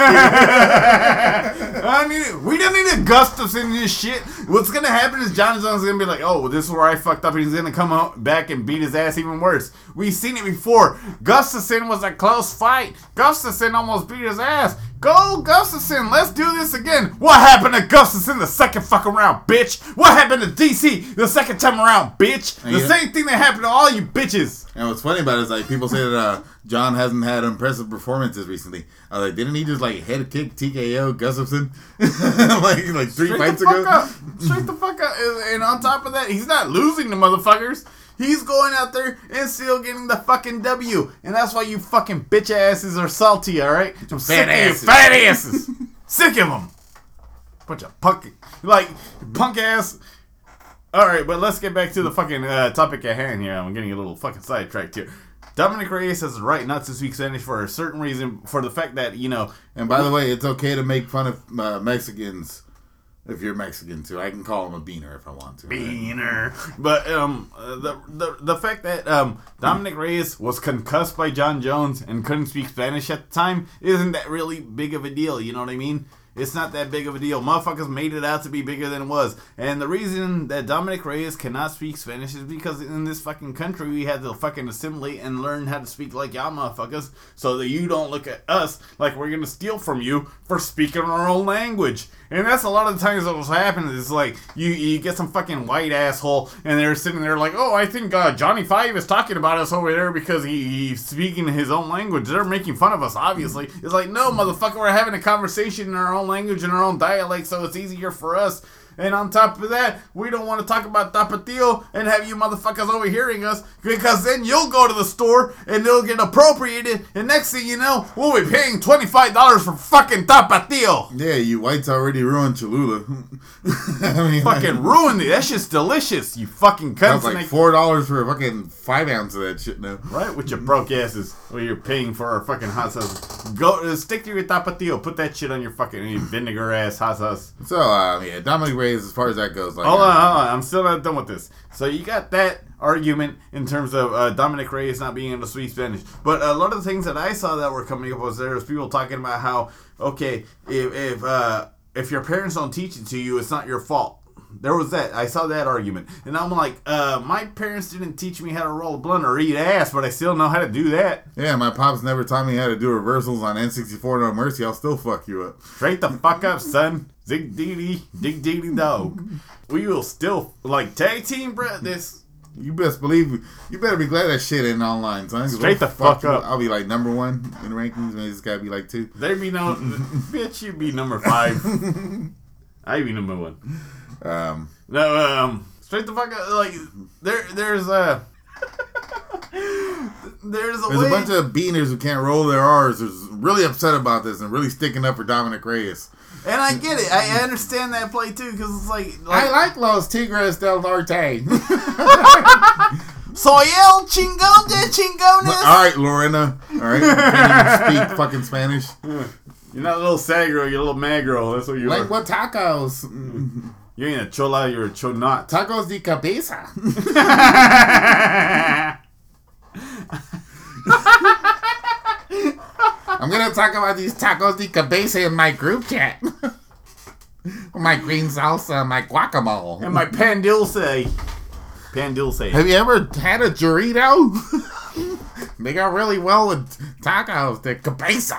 We don't need a Gustafson in this shit. What's gonna happen is John Jones is gonna be like, "Oh, well, this is where I fucked up," and he's gonna come out back and beat his ass even worse. We've seen it before. Gustafson was a close fight. Gustafson almost beat his ass. Go Gustafson, let's do this again. What happened to Gustafson the second fucking round, bitch? What happened to DC the second time around, bitch? The same thing that happened to all you bitches. And what's funny about it is, like, people say that John hasn't had impressive performances recently. I was like, didn't he just, like, head kick TKO Gustafson like 3 fights ago? Straight the fuck up. And on top of that, he's not losing to motherfuckers. He's going out there and still getting the fucking W. And that's why you fucking bitch asses are salty, alright? I'm sick of you fat asses. Sick of them. Bunch of punk ass. Alright, but let's get back to the fucking topic at hand here. I'm getting a little fucking sidetracked here. Dominic Reyes has the right not to speak Spanish for a certain reason, for the fact that, And by the way, it's okay to make fun of Mexicans. If you're Mexican too, I can call him a beaner if I want to. Beaner. But the fact that Dominic Reyes was concussed by John Jones and couldn't speak Spanish at the time isn't that really big of a deal, you know what I mean? It's not that big of a deal. Motherfuckers made it out to be bigger than it was. And the reason that Dominic Reyes cannot speak Spanish is because in this fucking country we had to fucking assimilate and learn how to speak like y'all motherfuckers so that you don't look at us like we're gonna steal from you for speaking our own language. And that's a lot of the times what's happening is like you get some fucking white asshole and they're sitting there like, "Oh, I think Johnny Five is talking about us over there because he's speaking his own language. They're making fun of us, obviously." It's like, no, motherfucker, we're having a conversation in our own language and our own dialect, so it's easier for us And on top of that, we don't want to talk about Tapatio and have you motherfuckers overhearing us, because then you'll go to the store and it'll get appropriated, and next thing you know, we'll be paying $25 for fucking Tapatio. Yeah, you whites already ruined Cholula. I mean, Fucking ruined it. That shit's delicious, you fucking cunts. that's like $4 for a fucking 5 ounce of that shit now. Right, with your broke asses, where you're paying for our fucking hot sauce. Go stick to your Tapatio. Put that shit on your fucking vinegar ass hot sauce. So, yeah, Dominic Reyes, as far as that goes, like, Hold on. I'm still not done with this. So you got that argument in terms of Dominic Reyes not being able to speak Spanish. But a lot of the things that I saw that were coming up was there was people talking about how, okay, if your parents don't teach it to you, it's not your fault. There was that. I saw that argument. And I'm like, my parents didn't teach me how to roll a blunt or eat ass, but I still know how to do that. Yeah, my pops never taught me how to do reversals on N64 No Mercy. I'll still fuck you up. Straight the fuck up, son. Zig diggity, dig diggity dog. We will still, like, tag team, bro, this. You best believe, you better be glad that shit ain't online, son. Straight the fuck up. I'll be like number 1 in the rankings, man. This guy be like 2. There be no, bitch, you be number 5. I be number 1. Straight the fuck up, like, there's a There's way. a bunch of beaners who can't roll their R's who's really upset about this and really sticking up for Dominic Reyes. And I get it. I understand that play, too, because it's like I like Los Tigres del Norte. Soy el chingón de chingones. All right, Lorena. All right, you can't even speak fucking Spanish. You're not a little sagro, you're a little magro. That's what you are. Like what tacos? You ain't a chola, you're a chonot. Tacos de cabeza. I'm gonna talk about these tacos de cabeza in my group chat. My green salsa, my guacamole, And my pan dulce. Pan dulce. Have you ever had a Dorito? They go really well with tacos de cabeza.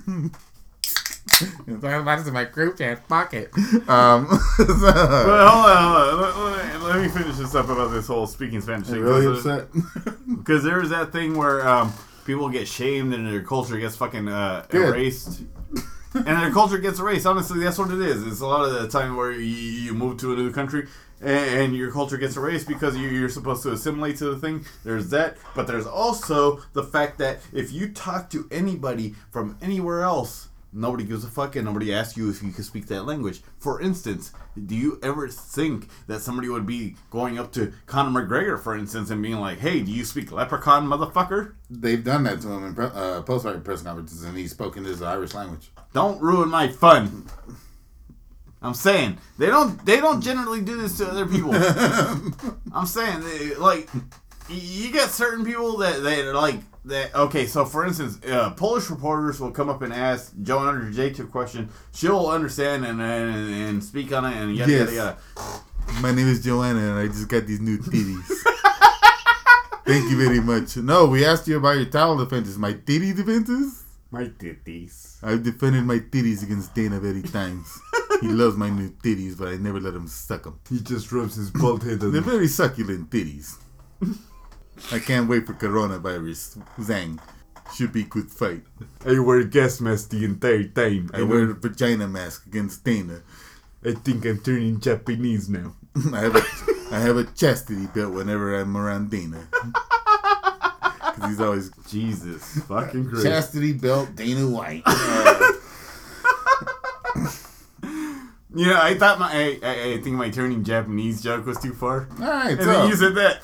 That's in my group chat. Fuck it. But hold on. Let me finish this up about this whole speaking Spanish thing. Really upset? Because there was that thing where people get shamed and their culture gets fucking erased. And their culture gets erased. Honestly, that's what it is. It's a lot of the time where you move to a new country and your culture gets erased because you're supposed to assimilate to the thing. There's that. But there's also the fact that if you talk to anybody from anywhere else, nobody gives a fuck and nobody asks you if you can speak that language. For instance, do you ever think that somebody would be going up to Conor McGregor, for instance, and being like, hey, do you speak leprechaun, motherfucker? They've done that to him in post-fight press conferences, and he's spoken his Irish language. Don't ruin my fun. I'm saying they don't generally do this to other people. I'm saying you get certain people that are like that. Okay, so for instance, Polish reporters will come up and ask Joanna Jacek a question. She'll understand and speak on it and yada yada yada. My name is Joanna, and I just got these new titties. Thank you very much. No, we asked you about your towel defenses. My titty defenses? My titties. I've defended my titties against Dana many times. He loves my new titties, but I never let him suck them. He just rubs his bald head on They're very succulent titties. I can't wait for coronavirus. Zang. Should be good fight. I wear gas mask the entire time. I wear a vagina mask against Dana. I think I'm turning Japanese now. I have a chastity belt whenever I'm around Dana. Because he's always... Jesus fucking Christ. Chastity belt, Dana White. Yeah, I thought I think my turning Japanese joke was too far. Alright, And so... then you said that.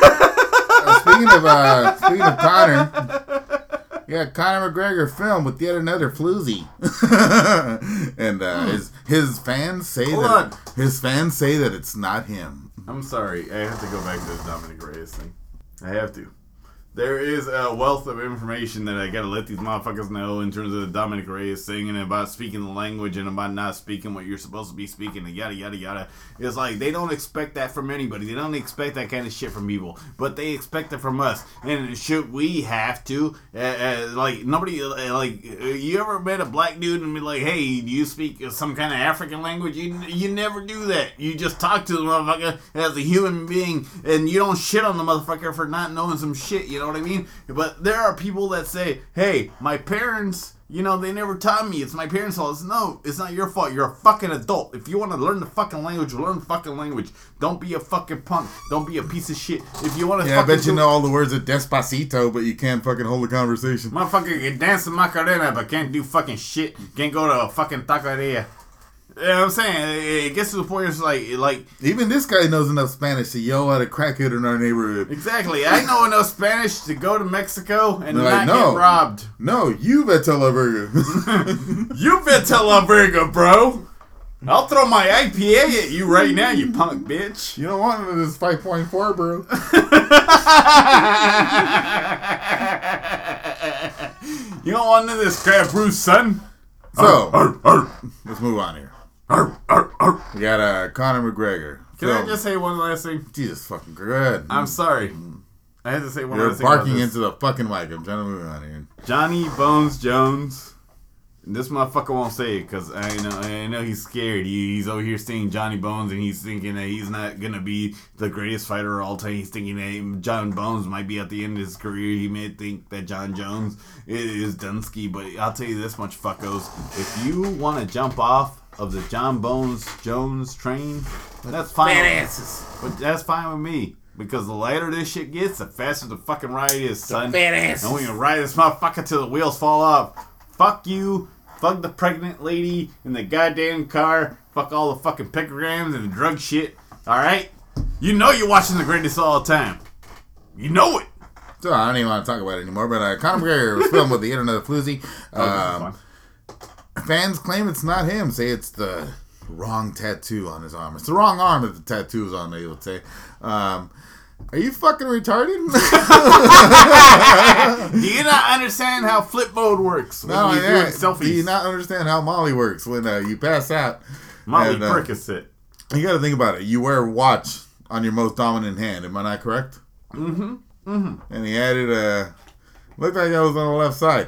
Speaking of Conor, yeah, Conor McGregor filmed with yet another floozy, and his fans say that it's not him. I'm sorry, I have to go back to the Dominic Reyes thing. I have to. There is a wealth of information that I gotta let these motherfuckers know in terms of the Dominic Reyes thing and about speaking the language and about not speaking what you're supposed to be speaking and yada yada yada. It's like they don't expect that from anybody. They don't expect that kind of shit from people, but they expect it from us. And should we have to? Like nobody, like you ever met a black dude and be like, "Hey, do you speak some kind of African language?" You never do that. You just talk to the motherfucker as a human being, and you don't shit on the motherfucker for not knowing some shit. You know what I mean? But there are people that say, hey, my parents, you know, they never taught me. It's my parents' fault. No, it's not your fault. You're a fucking adult. If you want to learn the fucking language, learn the fucking language. Don't be a fucking punk. Don't be a piece of shit. If you want to I bet you know all the words of Despacito, but you can't fucking hold a conversation. Motherfucker can dance the Macarena, but can't do fucking shit. Can't go to a fucking taqueria. You know what I'm saying? It gets to the point where it's like... Even this guy knows enough Spanish to yell at a crackhead in our neighborhood. Exactly. I know enough Spanish to go to Mexico and They're not get robbed. No, you vete a la verga. You vete a la verga, bro. I'll throw my IPA at you right now, you punk bitch. You don't want none of this 5.4, bro. You don't want none of this crap, Bruce, son. So, let's move on here. We got Conor McGregor. Can I just say one last thing? Jesus fucking good. I'm sorry. I had to say one You're last thing. barking into the fucking mic. I'm trying to move on here. Johnny Bones Jones. This motherfucker won't say it because I know he's scared. He's over here seeing Johnny Bones and he's thinking that he's not going to be the greatest fighter of all time. He's thinking that John Bones might be at the end of his career. He may think that John Jones is Dunsky, but I'll tell you this much, fuckos. If you want to jump off of the John Bones Jones train, that's fine. But that's fine with me. Because the lighter this shit gets, the faster the fucking ride is, son. And we can ride this motherfucker till the wheels fall off. Fuck you. Fuck the pregnant lady in the goddamn car. Fuck all the fucking picograms and the drug shit. Alright? You know you're watching The Greatest of All Time. You know it. So I don't even want to talk about it anymore, but Conor McGregor was filmed with the Internet of Floozy. Fans claim it's not him. Say it's the wrong tattoo on his arm. It's the wrong arm that the tattoo is on, they would say. Are you fucking retarded? Do you not understand how flip mode works when you're doing selfies? Do you not understand how Molly works when you pass out? Molly Percocet. You got to think about it. You wear a watch on your most dominant hand. Am I not correct? Mm-hmm. Mm-hmm. And he had it, looked like I was on the left side.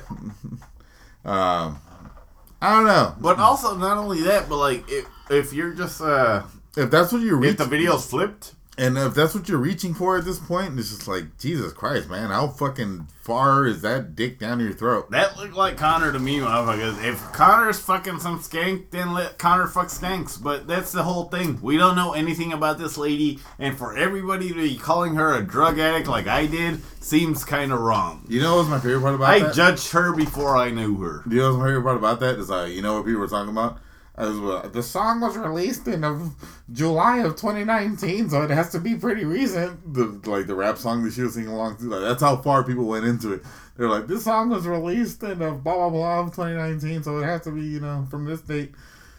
I don't know. But also, not only that, but like, if you're just, if that's what you're reaching, if the video's flipped, and if that's what you're reaching for at this point, it's just like, Jesus Christ, man, how fucking far is that dick down your throat? That looked like Conor to me, motherfuckers. If Conor's fucking some skank, then let Conor fuck skanks. But that's the whole thing. We don't know anything about this lady, and for everybody to be calling her a drug addict like I did seems kind of wrong. You know what's my favorite part about that? I judged her before I knew her. You know what's my favorite part about that? Is you know what people were talking about? The song was released in July of 2019, so it has to be pretty recent. The rap song that she was singing along to. That's how far people went into it. They're like, this song was released in blah blah blah of 2019, so it has to be from this date.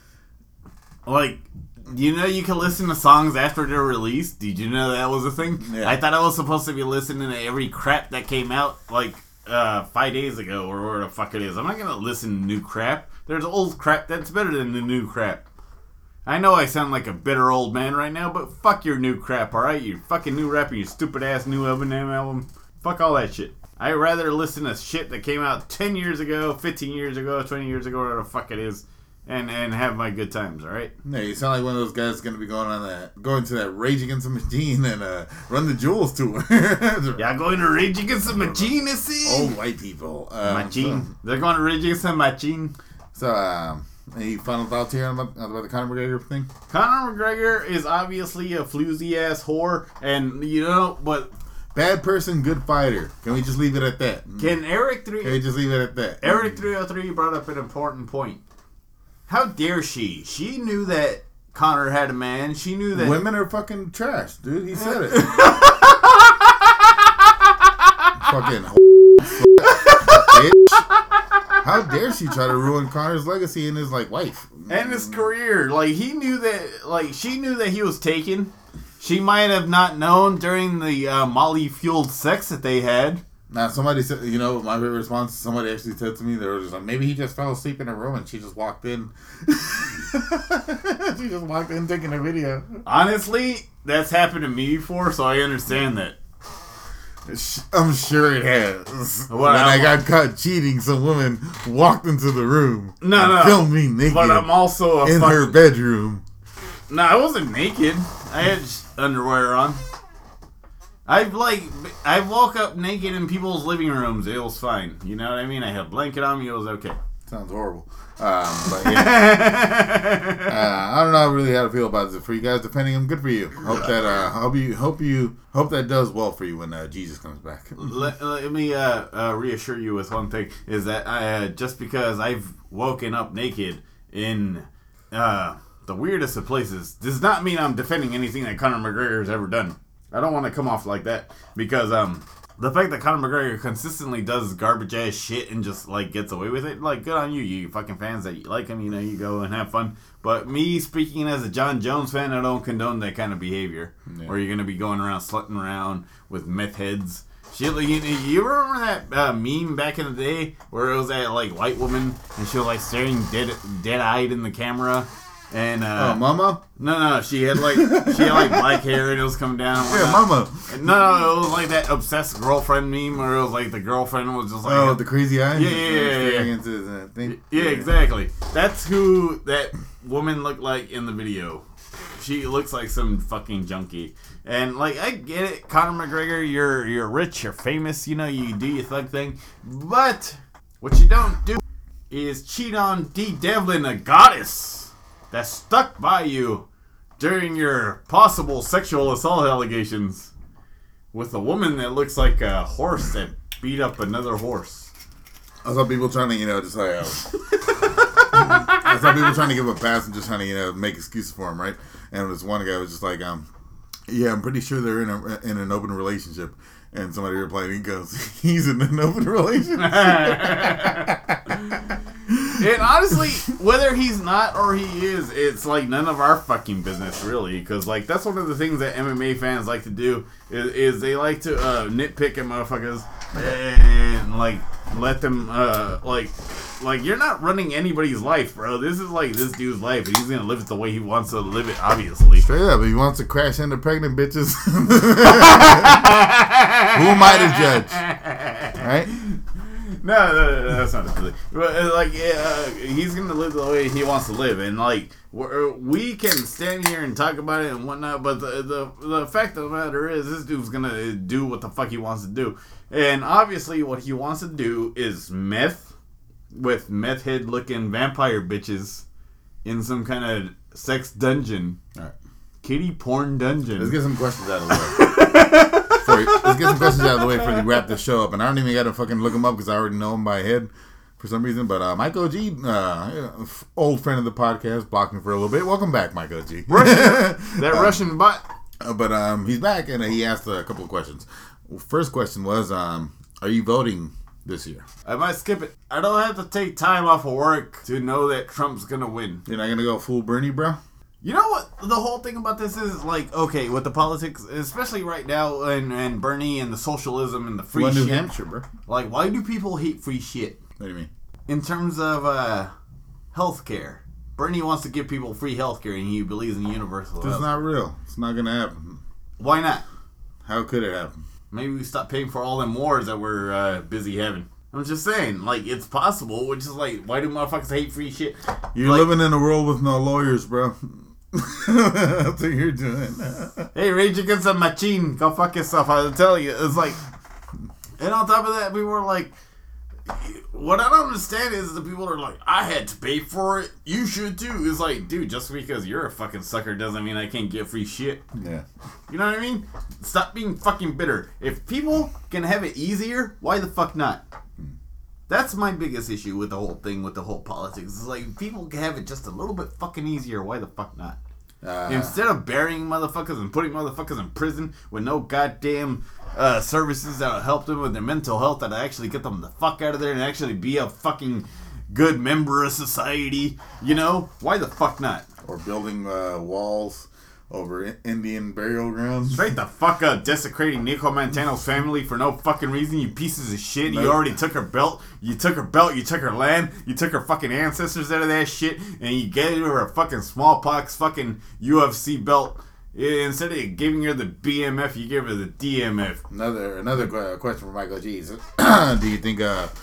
Like, you know, you can listen to songs after they're released. Did you know that was a thing? Yeah. I thought I was supposed to be listening to every crap that came out 5 days ago or whatever the fuck it is. I'm not gonna listen to new crap. There's old crap that's better than the new crap. I know I sound like a bitter old man right now, but fuck your new crap, alright? Your fucking new rap and your stupid ass new Eminem album. Fuck all that shit. I'd rather listen to shit that came out 10 years ago, 15 years ago, 20 years ago, whatever the fuck it is, and have my good times, alright? Yeah, you sound like one of those guys going to be going to that Rage Against the Machine and Run the Jewels tour. Yeah, going to Rage Against the Machine, is it? Old white people. Machine. They're going to Rage Against the Machine. So, any final thoughts here about the Conor McGregor thing? Conor McGregor is obviously a floozy-ass whore, and, but... Bad person, good fighter. Can we just leave it at that? Can we just leave it at that? Eric 303 brought up an important point. How dare she? She knew that Conor had a man. She knew that... Women are fucking trash, dude. He said it. Fucking bitch. How dare she try to ruin Conor's legacy and his wife and his career? She knew that he was taken. She might have not known during the Molly fueled sex that they had. Now somebody said, my favorite response. Somebody actually said to me, they were just like, maybe he just fell asleep in a room and she just walked in. She just walked in taking a video. Honestly, that's happened to me before, so I understand that. I'm sure it has. When I got caught cheating, some woman walked into the room and filmed me naked. But I'm also in her bedroom. No, I wasn't naked. I had underwear on. I woke up naked in people's living rooms. It was fine. You know what I mean? I had a blanket on me. It was okay. Sounds horrible. But yeah. I don't know really how to feel about this. For you guys defending him, good for you. Hope that does well for you when Jesus comes back. Let me reassure you with one thing: is that just because I've woken up naked in the weirdest of places does not mean I'm defending anything that Conor McGregor has ever done. I don't want to come off like that because the fact that Conor McGregor consistently does garbage ass shit and just like gets away with it, like, good on you, you fucking fans that you like him. You know, you go and have fun. But me speaking as a John Jones fan, I don't condone that kind of behavior. Yeah. Where you're gonna be going around slutting around with meth heads. Shit, like, you remember that meme back in the day where it was that like white woman and she was like staring dead-eyed in the camera. And Mama? No, she had like black hair and it was coming down. Yeah, Mama. No, it was like that obsessed girlfriend meme where it was like the girlfriend was just like the crazy eyes. Yeah, exactly. That's who that woman looked like in the video. She looks like some fucking junkie. And like, I get it, Conor McGregor, you're rich, you're famous, you know, you do your thug thing, but what you don't do is cheat on Dee Devlin, a goddess that stuck by you during your possible sexual assault allegations with a woman that looks like a horse that beat up another horse. I saw people trying to, just like, I saw people trying to give a pass and just trying to, make excuses for him, right? And this one guy was just like, yeah, I'm pretty sure they're in an open relationship. And somebody replied, he goes, he's in an open relationship. And honestly, whether he's not or he is, it's like none of our fucking business, really. Because like that's one of the things that MMA fans like to do is they like to nitpick at motherfuckers and like let them like you're not running anybody's life, bro. This is like this dude's life, and he's gonna live it the way he wants to live it. Obviously, straight up, if he wants to crash into pregnant bitches, who am I to judge? Right? No, that's not the thing. But like, he's gonna live the way he wants to live, and like, we can stand here and talk about it and whatnot. But the fact of the matter is, this dude's gonna do what the fuck he wants to do, and obviously, what he wants to do is meth with meth head looking vampire bitches in some kind of sex dungeon, kitty porn dungeon. Let's get some questions out of the way. Let's get some questions out of the way before we wrap this show up. And I don't even got to fucking look them up because I already know them by head for some reason. But Mike OG, old friend of the podcast, blocked me for a little bit. Welcome back, Mike OG. Russian butt. But he's back and he asked a couple of questions. First question was, are you voting this year? I might skip it. I don't have to take time off of work to know that Trump's going to win. You're not going to go full Bernie, bro? You know what the whole thing about this is, like, okay, with the politics, especially right now, and Bernie and the socialism and the free shit. New Hampshire, bro. Like, why do people hate free shit? What do you mean? In terms of healthcare. Bernie wants to give people free healthcare, and he believes in universal health. It's not real. It's not going to happen. Why not? How could it happen? Maybe we stop paying for all them wars that we're busy having. I'm just saying, like, it's possible, which is like, why do motherfuckers hate free shit? You're living in a world with no lawyers, bro. That's what you're doing. Hey, Rage Against the Machine, go fuck yourself. I'll tell you. It's like, and on top of that, people were like, what I don't understand is the people are like, I had to pay for it. You should too. It's like, dude, just because you're a fucking sucker doesn't mean I can't get free shit. Yeah. You know what I mean? Stop being fucking bitter. If people can have it easier, why the fuck not? That's my biggest issue with the whole thing, with the whole politics. It's like, people can have it just a little bit fucking easier. Why the fuck not? Instead of burying motherfuckers and putting motherfuckers in prison with no goddamn services that'll help them with their mental health, that'll actually get them the fuck out of there and actually be a fucking good member of society, you know? Why the fuck not? Or building walls over Indian burial grounds. Straight the fuck up, desecrating Nico Montano's family for no fucking reason, you pieces of shit. You already took her belt, you took her land, you took her fucking ancestors out of that shit, and you gave her a fucking smallpox fucking UFC belt. Instead of giving her the BMF, you gave her the DMF. Another question for Michael G. Do you think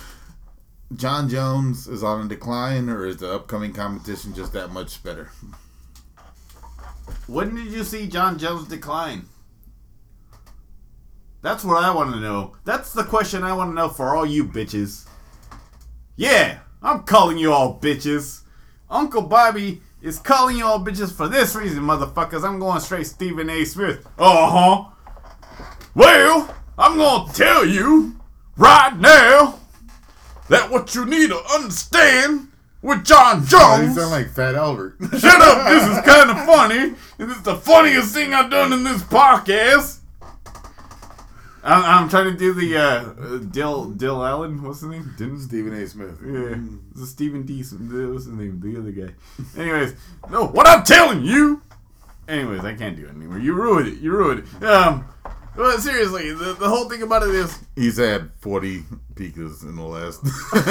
John Jones is on a decline, or is the upcoming competition just that much better? When did you see John Jones decline? That's what I want to know. That's the question I want to know for all you bitches. Yeah, I'm calling you all bitches. Uncle Bobby is calling you all bitches for this reason, motherfuckers. I'm going straight Stephen A. Smith. Uh-huh. Well, I'm going to tell you right now that what you need to understand with John You Jones. sound like Fat Albert. Shut up, this is kind of funny. This is the funniest thing I've done in this podcast. I'm trying to do the Dill Allen. What's his name? Stephen A. Smith. Yeah, this is Stephen D. What's his name? The other guy. Anyways, no, what I'm telling you. Anyways, I can't do it anymore. You ruined it. Well, seriously, the whole thing about it is He's had 40 pikas in the last.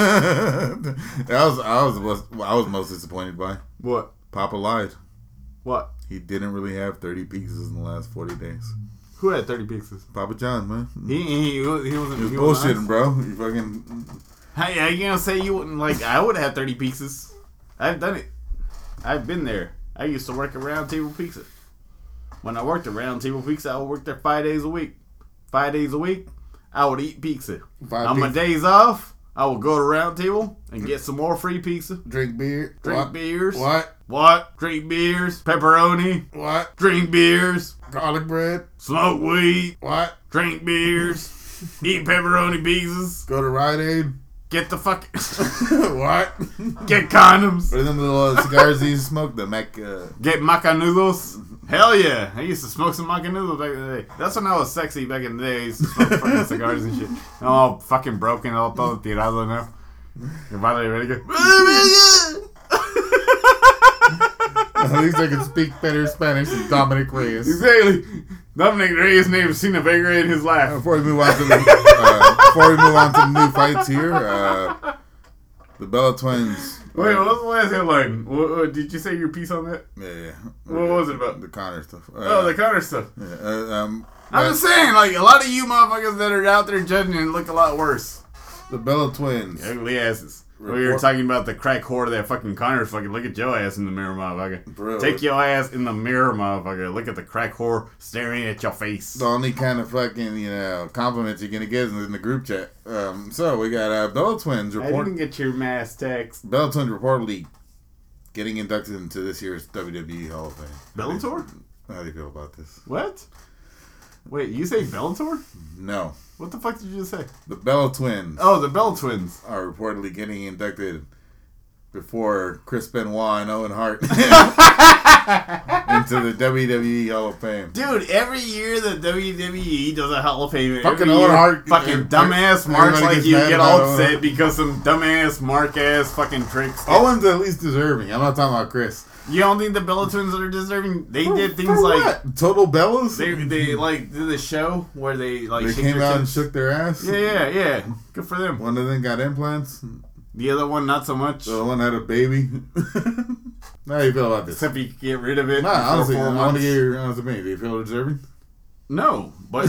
I was most disappointed by. what? Papa lied. What? He didn't really have 30 pizzas in the last 40 days. Who had 30 pizzas? Papa John, man. He wasn't. He was he wasn't bullshitting, honest. bro. You fucking. Hey, are you gonna say you wouldn't like? I would have 30 pizzas. I've done it. I've been there. I used to work at Round Table Pizza. When I worked at Round Table Pizza, I would work there 5 days a week. 5 days a week, I would eat pizza. On my days off, I would go to Round Table and get some more free pizza. Drink beer. Drink beers. What? What? Drink beers. Pepperoni. What? Drink beers. Garlic bread. Smoke weed. What? Drink beers. Eat pepperoni pizzas. Go to Rite Aid. Get the fuck. What? Get condoms. What are them little cigars you used to smoke? The Mac. Get macanudos. Hell yeah. I used to smoke some macanudos back in the day. That's when I was sexy back in the day. I used to smoke fucking cigars and shit. I'm all fucking broken, all todo tirado now. Your body ready to go. At least I can speak better Spanish than Dominic Reyes. Exactly. Dominic Reyes never seen a Vega in his life. Before we move on to the new fights here, the Bella Twins. Wait, what was the last headline? Did you say your piece on that? Yeah. What was it about? The Connor stuff. The Connor stuff. Yeah, I'm just saying, like, a lot of you motherfuckers that are out there judging it look a lot worse. the Bella Twins. Ugly asses. We were talking about the crack whore that fucking Connor fucking look at your ass in the mirror, motherfucker. Bro. Take your ass in the mirror, motherfucker. Look at the crack whore staring at your face. The only kind of fucking, compliments you're going to get is in the group chat. So we got Bella Twins I didn't get your mass text. Bella Twins reportedly getting inducted into this year's WWE Hall of Fame. Bellator? How do you feel about this? What? Wait, you say Bellator? No. What the fuck did you just say? The Bella Twins Oh, the Bell Twins. are reportedly getting inducted before Chris Benoit and Owen Hart into the WWE Hall of Fame. Dude, every year the WWE does a Hall of Fame. Fucking every Owen year, Hart. fucking dumbass marks Everybody like gets you mad get about all Owen. upset because some dumbass mark ass fucking tricks. Owen's at least deserving. I'm not talking about Chris. You don't think the Bella Twins are deserving? They did things For like what? Total Bellas? they like did the show where they like They shake came their out and tits. shook their ass. Yeah. Good for them. One of them got implants. The other one, not so much. The other one had a baby. How do you feel about this? Except you can get rid of it. Nah, for honestly, 4 I want months. to get your honest opinion. Do you feel deserving? No, but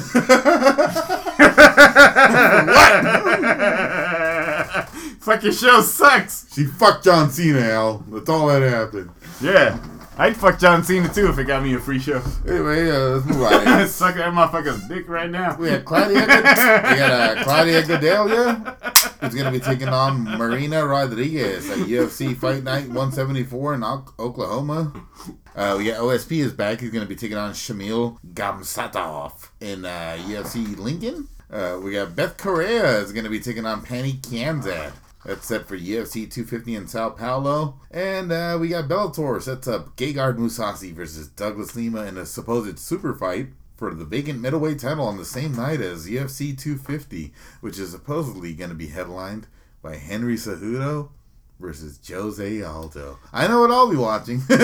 what? Fucking show sucks. She fucked John Cena, Al. That's all that happened. Yeah, I'd fuck John Cena too if it got me a free show. Anyway, let's move on. I'd suck that motherfucker's dick right now. We had Claudia. We got Claudia Gadelia, who's gonna be taking on Marina Rodriguez at UFC Fight Night 174 in Oklahoma. We got OSP is back. He's gonna be taking on Shamil Gamsatov in UFC Lincoln. We got Beth Correa is gonna be taking on Pani Kianzad. That's set for UFC 250 in Sao Paulo. And we got Bellator sets up Gegard Mousasi versus Douglas Lima in a supposed super fight for the vacant middleweight title on the same night as UFC 250, which is supposedly going to be headlined by Henry Cejudo versus Jose Aldo. I know what I'll be watching. So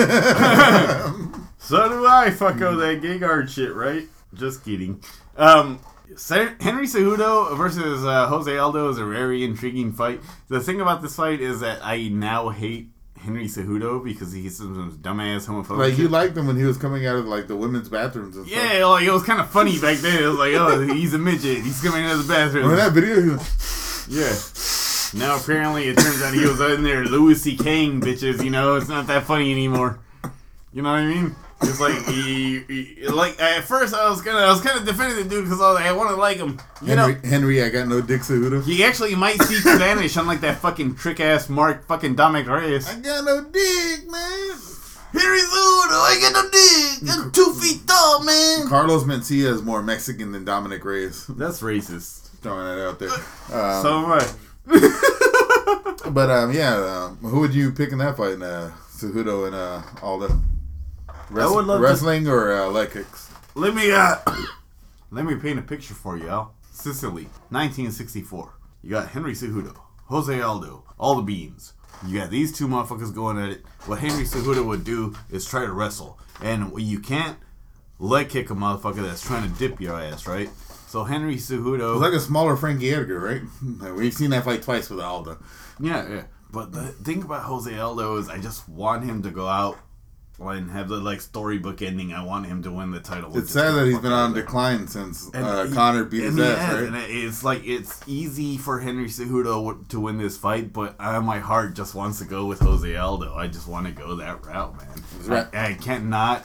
do I, fucko, that Gegard shit, right? Just kidding. Henry Cejudo versus Jose Aldo is a very intriguing fight. The thing about this fight is that I now hate Henry Cejudo because he's some dumbass homophobic Like, you shit. liked him when he was coming out of, like, the women's bathrooms and stuff. Yeah, like, it was kind of funny back then. It was like, oh, he's a midget. He's coming out of the bathroom. Remember that video? He was, Yeah. Now apparently it turns out he was in there Louis C.K.ing bitches, you know, it's not that funny anymore. You know what I mean? It's like like at first I was kind of defending the dude because I want to like him. Henry, I got no dick, Cejudo. He actually might speak Spanish, unlike that fucking trick ass Mark fucking Dominic Reyes. I got no dick, man. Henry Cejudo, I got no dick. I'm 2 feet tall, man. Carlos Mencia is more Mexican than Dominic Reyes. That's racist. Throwing that out there. So am I. But who would you pick in that fight? Cejudo and Aldo. Wrestling or leg kicks? Let me paint a picture for you, Al. Sicily, 1964. You got Henry Cejudo, Jose Aldo, all the beans. You got these two motherfuckers going at it. What Henry Cejudo would do is try to wrestle. And you can't leg kick a motherfucker that's trying to dip your ass, right? So Henry Cejudo... It's like a smaller Frankie Edgar, right? We've seen that fight twice with Aldo. Yeah. But the thing about Jose Aldo is I just want him to go out and have the storybook ending. I want him to win the title. It's sad that he's been on decline since Conor beat his ass, right? And it's easy for Henry Cejudo to win this fight, but my heart just wants to go with Jose Aldo. I just want to go that route, man. I can't not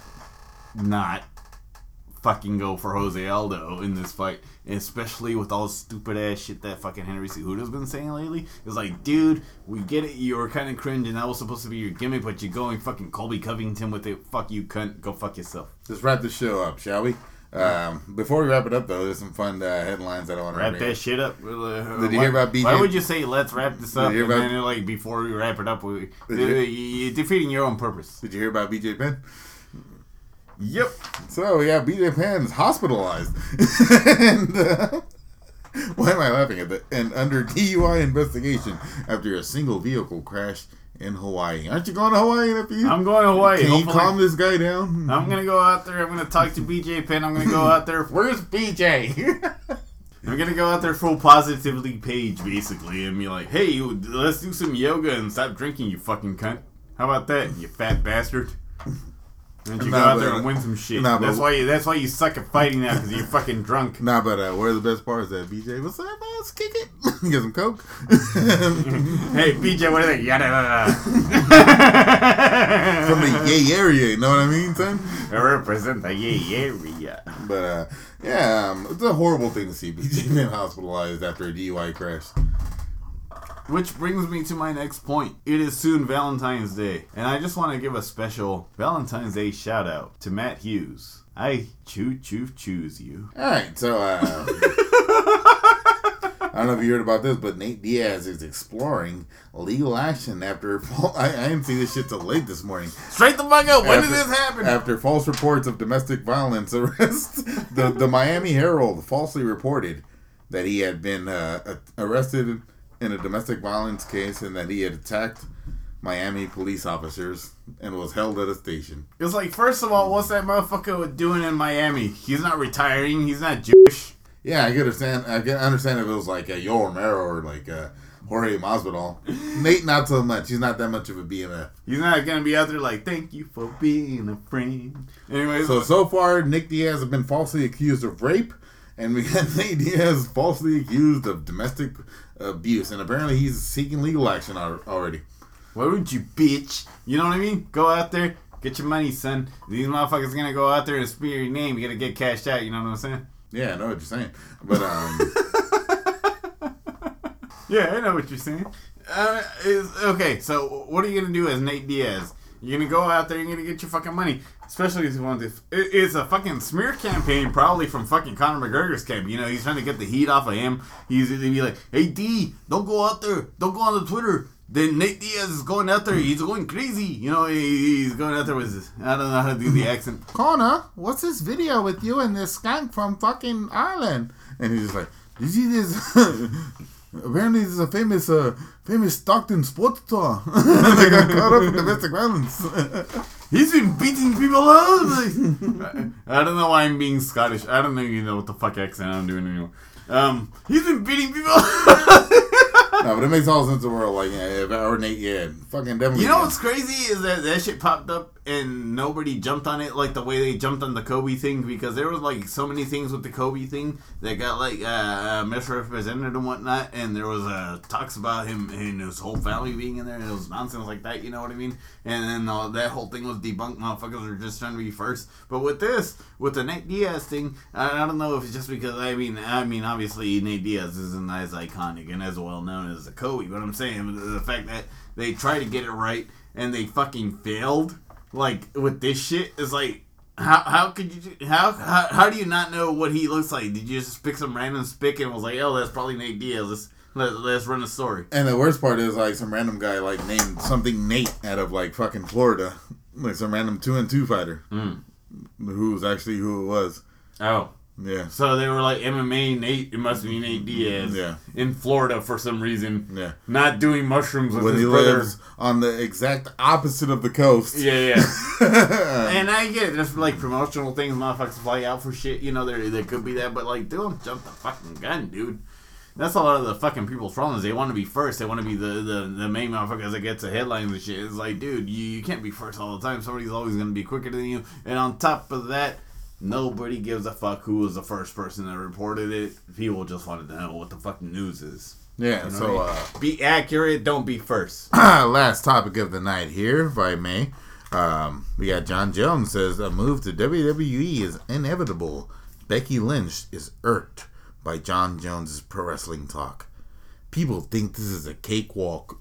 fucking go for Jose Aldo in this fight, especially with all the stupid ass shit that fucking Henry Cejudo's been saying lately. It's like, dude, we get it, you were kind of cringe and that was supposed to be your gimmick, but you're going fucking Colby Covington with it. Fuck you, cunt. Go fuck yourself. Let's wrap this show up, shall we? Before we wrap it up, though, there's some fun headlines that I want to wrap that shit up. Did you hear about BJ? Why would you say let's wrap this up and then before we wrap it up, you're defeating your own purpose? Did you hear about BJ Penn? Yep. So, yeah, BJ Penn's hospitalized. And, why am I laughing at that? And under DUI investigation after a single vehicle crash in Hawaii. Aren't you going to Hawaii, nephew? I'm going to Hawaii. Can you calm this guy down? I'm going to go out there. I'm going to talk to BJ Penn. I'm going to go out there. Where's BJ? I'm going to go out there full positivity page, basically, and be like, hey, let's do some yoga and stop drinking, you fucking cunt. How about that, you fat bastard? And you go out there and win some shit. That's why you suck at fighting now, because you're fucking drunk. But where the best part is that BJ, what's up, man? Let's kick it. Get some coke. Hey, BJ, what is it? Yada. From the Yay area, you know what I mean, son? I represent the Yay area. But it's a horrible thing to see BJ being hospitalized after a DUI crash. Which brings me to my next point. It is soon Valentine's Day, and I just want to give a special Valentine's Day shout out to Matt Hughes. I choose you. Alright, so I don't know if you heard about this, but Nate Diaz is exploring legal action after I didn't see this shit till late this morning. Straight the fuck up. When did this happen? After false reports of domestic violence arrest, the Miami Herald falsely reported that he had been arrested in a domestic violence case and that he had attacked Miami police officers and was held at a station. It's like, first of all, what's that motherfucker doing in Miami? He's not retiring. He's not Jewish. Yeah, I can understand if it was like Yo Romero or like Jorge Masvidal. Nate, not so much. He's not that much of a BMF. He's not going to be out there like, thank you for being a friend. Anyways. So far, Nick Diaz has been falsely accused of rape. And we got Nate Diaz falsely accused of domestic abuse. And apparently he's seeking legal action already. Why would you, bitch? You know what I mean? Go out there, get your money, son. These motherfuckers are going to go out there and spear your name. You got to get cashed out. You know what I'm saying? Yeah, I know what you're saying. But, yeah, I know what you're saying. Okay, so what are you going to do as Nate Diaz? You're going to go out there, you're going to get your fucking money. Especially if you want this. It's a fucking smear campaign, probably from fucking Conor McGregor's camp. You know, he's trying to get the heat off of him. He's going to be like, hey, D, don't go out there. Don't go on the Twitter. Then Nate Diaz is going out there. He's going crazy. You know, he's going out there with his, I don't know how to do the accent. Conor, what's this video with you and this skank from fucking Ireland? And he's just like, did you see this? Apparently, this is a famous Stockton sports star. They got caught up in domestic violence. He's been beating people up. I don't know why I'm being Scottish. I don't even know what the fuck accent I'm doing anymore. He's been beating people up. No, but it makes all sense in the world. Like, if I were Nate, yeah, fucking definitely. You know what's crazy is that shit popped up and nobody jumped on it like the way they jumped on the Kobe thing, because there was like so many things with the Kobe thing that got like misrepresented and whatnot, and there was talks about him and his whole family being in there, and it was nonsense like that, you know what I mean? And then that whole thing was debunked. Motherfuckers were just trying to be first. But with the Nate Diaz thing, I don't know if it's just because I mean obviously Nate Diaz isn't as iconic and as well known as the Kobe, but I'm saying the fact that they try to get it right and they fucking failed, like with this shit, is like, how could you, how do you not know what he looks like? Did you just pick some random spick and was like, oh, that's probably Nate Diaz, let's run a story? And the worst part is, like, some random guy like named something Nate out of like fucking Florida, like some random 2-on-2 fighter, who was actually who it was. Oh. Yeah. So they were like, MMA Nate, it must be Nate Diaz. Yeah. In Florida for some reason. Yeah. Not doing mushrooms with when his he brother. lives on the exact opposite of the coast. Yeah. And I get it. There's like promotional things motherfuckers fly out for shit. You know, there could be that. But like, don't jump the fucking gun, dude. That's a lot of the fucking people's problems. They want to be first. They want to be the main motherfuckers that gets the headlines and shit. It's like, dude, you can't be first all the time. Somebody's always going to be quicker than you. And on top of that, nobody gives a fuck who was the first person that reported it. People just wanted to know what the fucking news is. Yeah, you know so what I mean? Be accurate, don't be first. Last topic of the night here, if I may. We got John Jones says a move to WWE is inevitable. Becky Lynch is irked by John Jones' pro wrestling talk. People think this is a cakewalk.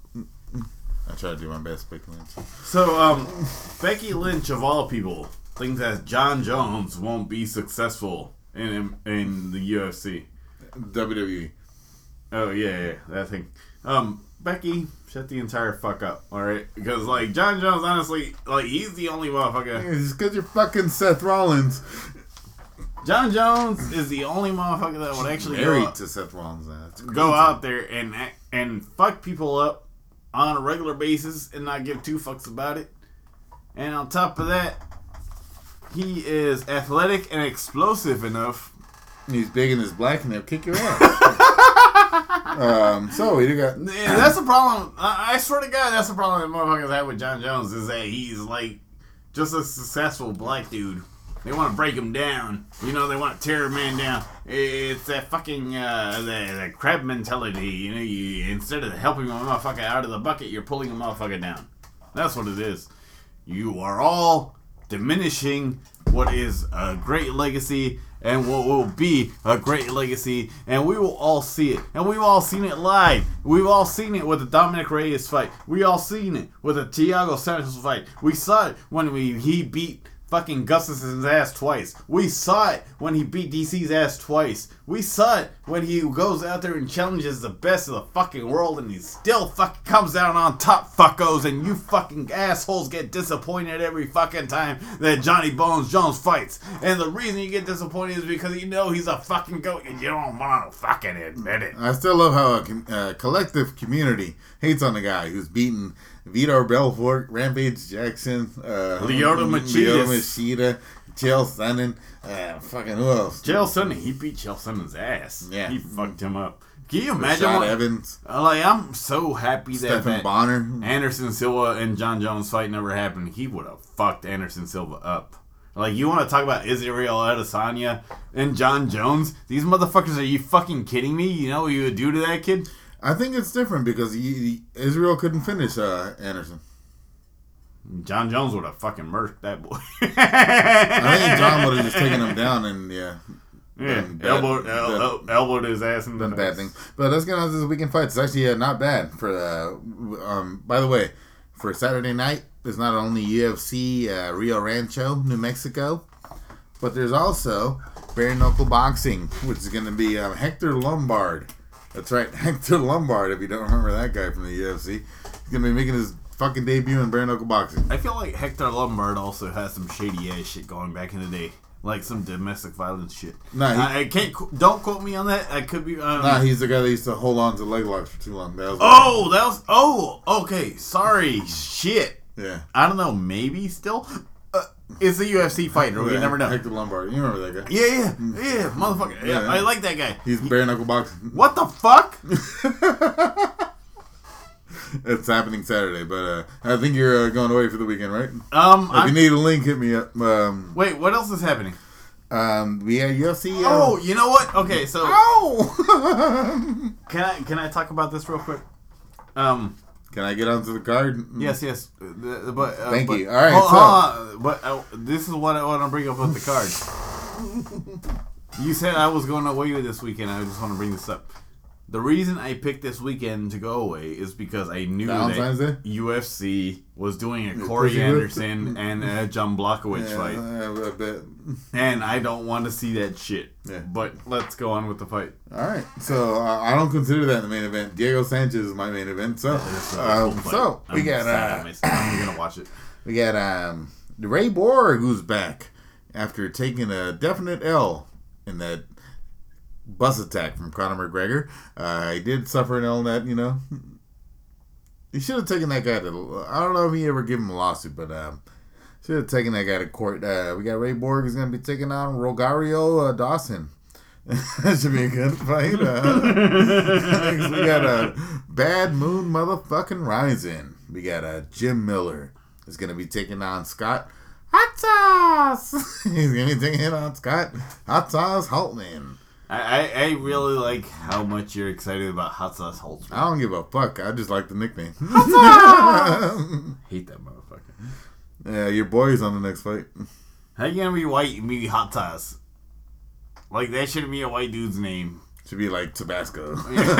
I try to do my best, Becky Lynch. So, Becky Lynch, of all people, thinks that John Jones won't be successful in the UFC. WWE. Oh, yeah, that thing. Becky, shut the entire fuck up, alright? Because, like, John Jones, honestly, like, he's the only motherfucker. It's because you're fucking Seth Rollins. John Jones is the only motherfucker that would actually married to Seth Rollins. Go out there and fuck people up on a regular basis and not give two fucks about it. And on top of that, he is athletic and explosive enough. He's big and he's black and they'll kick your ass. So we do got. Yeah, that's the problem. I swear to God, that's the problem that motherfuckers have with John Jones, is that he's like just a successful black dude. They want to break him down. You know, they want to tear a man down. It's that fucking that crab mentality. You know, instead of helping a motherfucker out of the bucket, you're pulling a motherfucker down. That's what it is. You are all diminishing what is a great legacy and what will be a great legacy, and we will all see it. And we've all seen it live. We've all seen it with the Dominic Reyes fight. We all seen it with the Thiago Santos fight. We saw it when he beat fucking Gustafson's ass twice. We saw it when he beat DC's ass twice. We saw it when he goes out there and challenges the best of the fucking world, and he still fucking comes out on top, fuckos, and you fucking assholes get disappointed every fucking time that Johnny Bones Jones fights. And the reason you get disappointed is because you know he's a fucking goat and you don't want to fucking admit it. I still love how a collective community hates on the guy who's beaten Vitor Belfort, Rampage Jackson, Lyoto Machida, Chael Sonnen, fucking who else? Chael Sonnen, he beat Chael Sonnen's ass. Yeah. He fucked him up. Can you imagine Rashad Evans. Like, I'm so happy that Stephen Bonner. Anderson Silva and John Jones fight never happened. He would have fucked Anderson Silva up. Like, you want to talk about Israel Adesanya and John Jones? These motherfuckers, are you fucking kidding me? You know what you would do to that kid? I think it's different because Israel couldn't finish Anderson. John Jones would have fucking murked that boy. I think John would have just taken him down and elbowed his ass in the face. Bad thing. But let's get on to this weekend fights. It's actually not bad for. By the way, for Saturday night, there's not only UFC Rio Rancho, New Mexico, but there's also bare knuckle boxing, which is going to be Hector Lombard. That's right, Hector Lombard, if you don't remember that guy from the UFC. He's going to be making his fucking debut in bare knuckle boxing. I feel like Hector Lombard also has some shady ass shit going back in the day. Like some domestic violence shit. Nah, I can't, don't quote me on that. I could be. Nah, he's the guy that used to hold on to leg locks for too long. Okay, sorry. Shit. Yeah. I don't know, maybe still? It's a UFC fighter, we never know. Hector Lombard, you remember that guy? Yeah, motherfucker. Yeah, I like that guy. He's bare knuckle boxing. What the fuck? It's happening Saturday, but I think you're going away for the weekend, right? If you need a link, hit me up. Wait, what else is happening? We had UFC. Oh, you know what? Okay, so Oh! can I talk about this real quick? Can I get onto the card? Yes. But Thank but, you. All right, hold on. But this is what I want to bring up with the card. You said I was going away this weekend. I just want to bring this up. The reason I picked this weekend to go away is because I knew Valentine's that Day? UFC was doing a Corey Anderson and a John Blachowicz fight. I bet. And I don't want to see that shit. Yeah. But let's go on with the fight. All right. So I don't consider that the main event. Diego Sanchez is my main event. So, we got. I'm gonna watch it. We got Ray Borg, who's back after taking a definite L in that bus attack from Conor McGregor. He did suffer an L in that, He should have taken that guy to... I don't know if he ever gave him a lawsuit, but should have taken that guy to court. We got Ray Borg who's going to be taking on Rogario Dawson. That should be a good fight. Next, we got Bad Moon motherfucking Rising. We got Jim Miller is going to be taking on Scott Hot Sauce. He's going to be taking on Scott Hot Sauce Holtman. I really like how much you're excited about Hot Sauce Holtzman. I don't give a fuck. I just like the nickname. Hate that motherfucker. Yeah, your boy's on the next fight. How you gonna be white and be Hot Sauce? Like, that shouldn't be a white dude's name. Should be like Tabasco.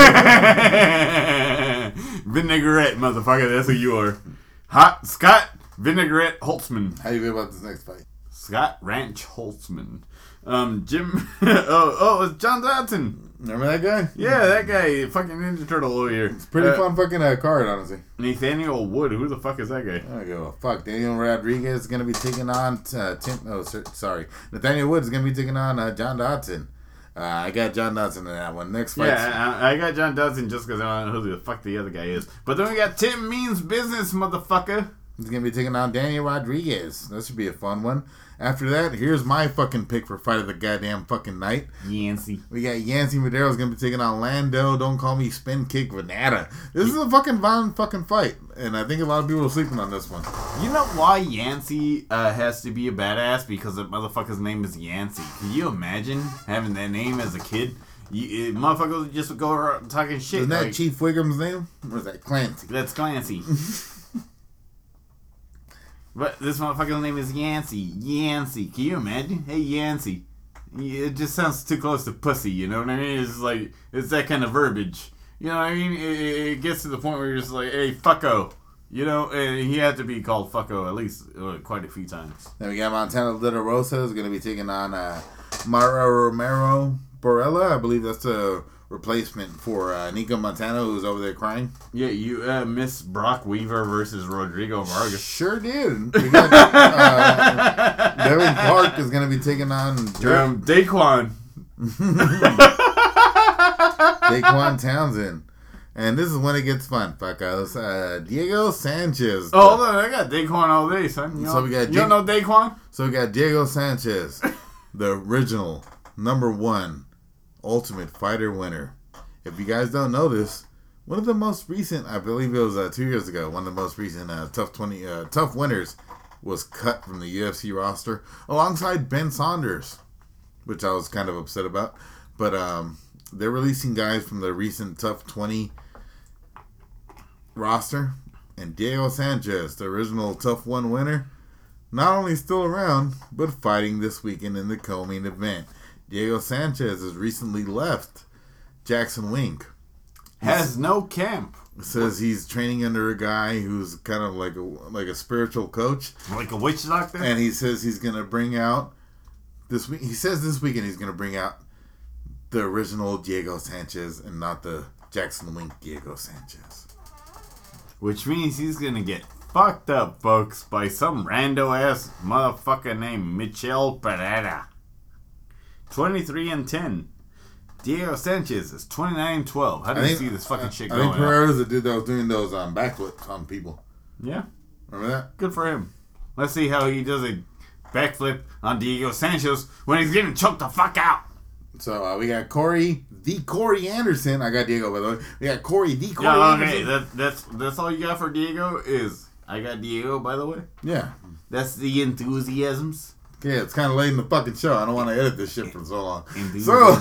Vinaigrette, motherfucker. That's who you are. Hot Scott Vinaigrette Holtzman. How you feel about this next fight? Scott Ranch Holtzman. Jim. It's John Dodson. Remember that guy? Yeah, that guy. Fucking Ninja Turtle over here. It's pretty fun fucking card, honestly. Nathaniel Wood. Who the fuck is that guy? I don't give a fuck. Daniel Rodriguez is going to be taking on Nathaniel Wood is going to be taking on John Dodson. I got John Dodson in that one. Next fight. Yeah, I got John Dodson just because I don't know who the fuck the other guy is. But then we got Tim Means Business, motherfucker. He's going to be taking on Daniel Rodriguez. That should be a fun one. After that, here's my fucking pick for fight of the goddamn fucking night. Yancey. We got Yancy Madero's going to be taking on Lando. Don't call me Spin Kick Venata. This is a fucking violent fucking fight. And I think a lot of people are sleeping on this one. You know why Yancey has to be a badass? Because the motherfucker's name is Yancey. Can you imagine having that name as a kid? Motherfuckers just go around talking shit. Isn't that Chief Wigham's name? Or is that Clancy? That's Clancy. But this motherfucker's name is Yancey. Yancey. Can you imagine? Hey, Yancey. It just sounds too close to pussy, you know what I mean? It's like, it's that kind of verbiage. You know what I mean? It gets to the point where you're just like, hey, fucko. You know, and he had to be called fucko at least quite a few times. Then we got Montana De La Rosa is going to be taking on Mara Romero Borella. I believe that's a replacement for Nico Montana, who's over there crying. Yeah, you miss Brock Weaver versus Rodrigo Vargas. Sure did. We got Devin Clark is going to be taking on Daquan. Daquan Townsend. And this is when it gets fun, fuckos. Diego Sanchez. Oh, hold on. I got Daquan all day, son. You don't know Daquan? So we got Diego Sanchez, the original #1 Ultimate Fighter winner. If you guys don't know this, one of the most recent, I believe it was 2 years ago, one of the most recent Tough winners was cut from the UFC roster alongside Ben Saunders, which I was kind of upset about. But they're releasing guys from the recent Tough 20 roster, and Diego Sanchez, the original Tough 1 winner, not only still around, but fighting this weekend in the co-main event. Diego Sanchez has recently left Jackson Wink. Has no camp. Says he's training under a guy who's kind of like a spiritual coach, like a witch doctor. And he says he's gonna bring out this week. He says this weekend he's gonna bring out the original Diego Sanchez and not the Jackson Wink Diego Sanchez. Which means he's gonna get fucked up, folks, by some rando ass motherfucker named Michel Pereira. 23-10. Diego Sanchez is 29-12. How do you see this fucking shit going? I think Pereira's the dude that was doing those backflips on people. Yeah. Remember that? Good for him. Let's see how he does a backflip on Diego Sanchez when he's getting choked the fuck out. So we got Corey Anderson. I got Diego, by the way. We got Corey Anderson. Okay, that's all you got for Diego is I got Diego, by the way. Yeah. That's the enthusiasms. Yeah, it's kind of late in the fucking show. I don't want to edit this shit for so long. So,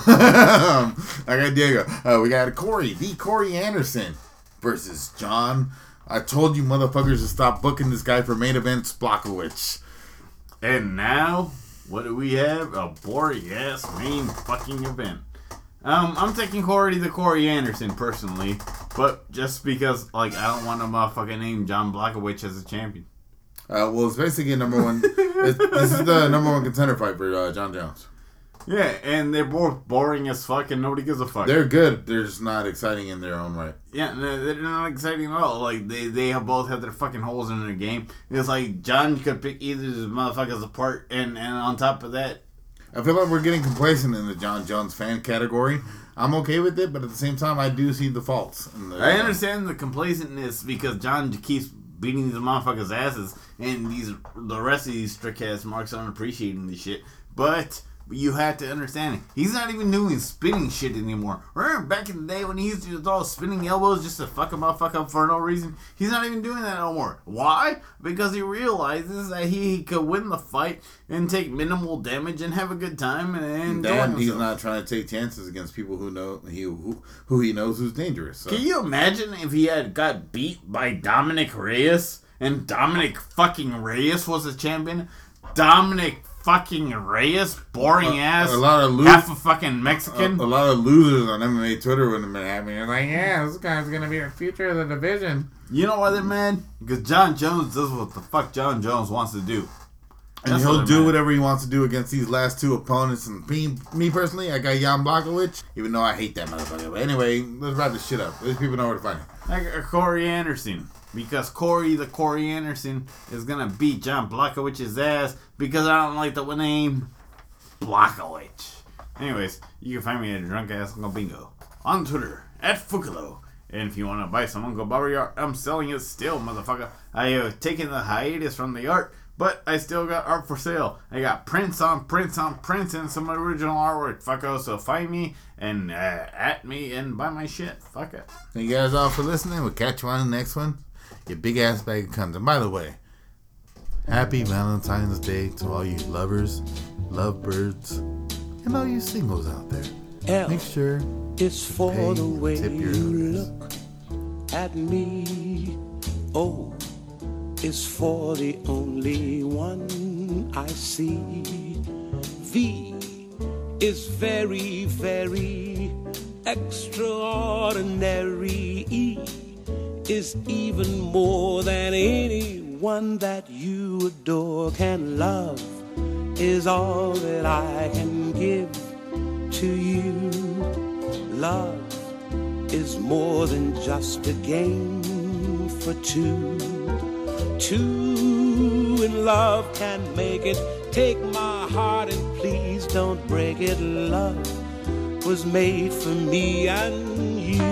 I got Diego. We got Corey Anderson versus John. I told you motherfuckers to stop booking this guy for main events, Blachowicz. And now, what do we have? A boring-ass main fucking event. I'm taking Corey Anderson, personally. But just because, like, I don't want a motherfucking name John Blachowicz as a champion. Well, it's basically number one. This is the number one contender fight for John Jones. Yeah, and they're both boring as fuck, and nobody gives a fuck. They're good. They're just not exciting in their own right. Yeah, they're not exciting at all. Like, they have both had their fucking holes in their game. It's like, John could pick either of these motherfuckers apart, and on top of that... I feel like we're getting complacent in the John Jones fan category. I'm okay with it, but at the same time, I do see the faults. I understand the complacentness because John keeps beating these motherfuckers' asses, and the rest of these strict-ass marks aren't appreciating this shit. But you have to understand it. He's not even doing spinning shit anymore. Remember back in the day when he used to throw spinning elbows just to fuck a motherfucker up for no reason? He's not even doing that no more. Why? Because he realizes that he could win the fight and take minimal damage and have a good time and he's not trying to take chances against people who know who he knows who's dangerous. So. Can you imagine if he had got beat by Dominic Reyes and Dominic fucking Reyes was the champion? Dominic fucking Reyes, boring ass, half a fucking Mexican. A lot of losers on MMA Twitter would have been happy. They're like, yeah, this guy's gonna be the future of the division. You know why they're mad? Because John Jones does what the fuck John Jones wants to do. And he'll do whatever he wants to do against these last two opponents. And me personally, I got Jan Blachowicz, even though I hate that motherfucker. But anyway, let's wrap this shit up. These people know where to find him. I got Corey Anderson. Because Corey Anderson is going to beat John Blachowicz's ass because I don't like the name Blachowicz. Anyways, you can find me at Drunk Ass Uncle Bingo on Twitter at Fukalo. And if you want to buy some Uncle Bobby art, I'm selling it still, motherfucker. I have taken the hiatus from the art, but I still got art for sale. I got prints on prints and some original artwork, fucko. So find me and at me and buy my shit. Fuck it. Thank you guys all for listening. We'll catch you on the next one. Your big ass bag of condoms. And by the way, happy Valentine's Day to all you lovers, lovebirds, and all you singles out there. Make sure it's for the way tip your you hooters. look at me. Oh, it's for the only one I see. V is very, very extraordinary. E is even more than anyone that you adore can love, is all that I can give to you. Love is more than just a game for two. Two in love can make it. Take my heart and please don't break it. Love was made for me and you.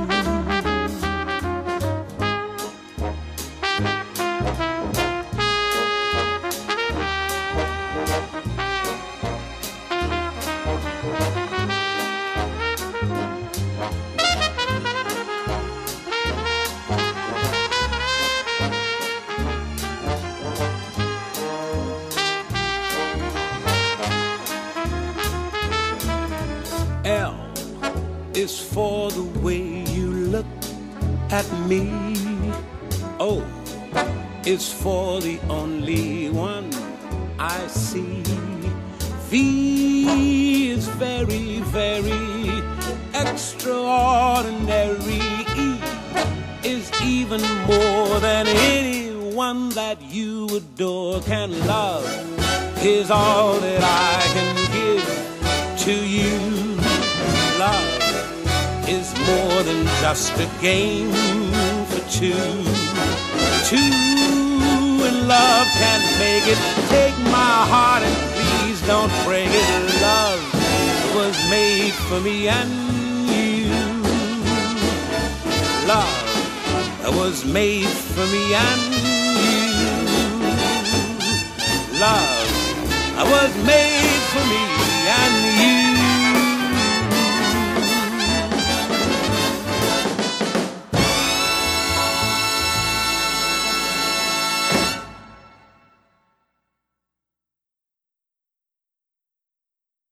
L is for the way you look at me. O is for the only one I see. V is very, very extraordinary. E is even more than anyone that you adore can love, is all that I can give to you. Love is more than just a game for two. Two in love can make it. Take my heart and please don't break it. Love was made for me and you. Love was made for me and you. Love was made for me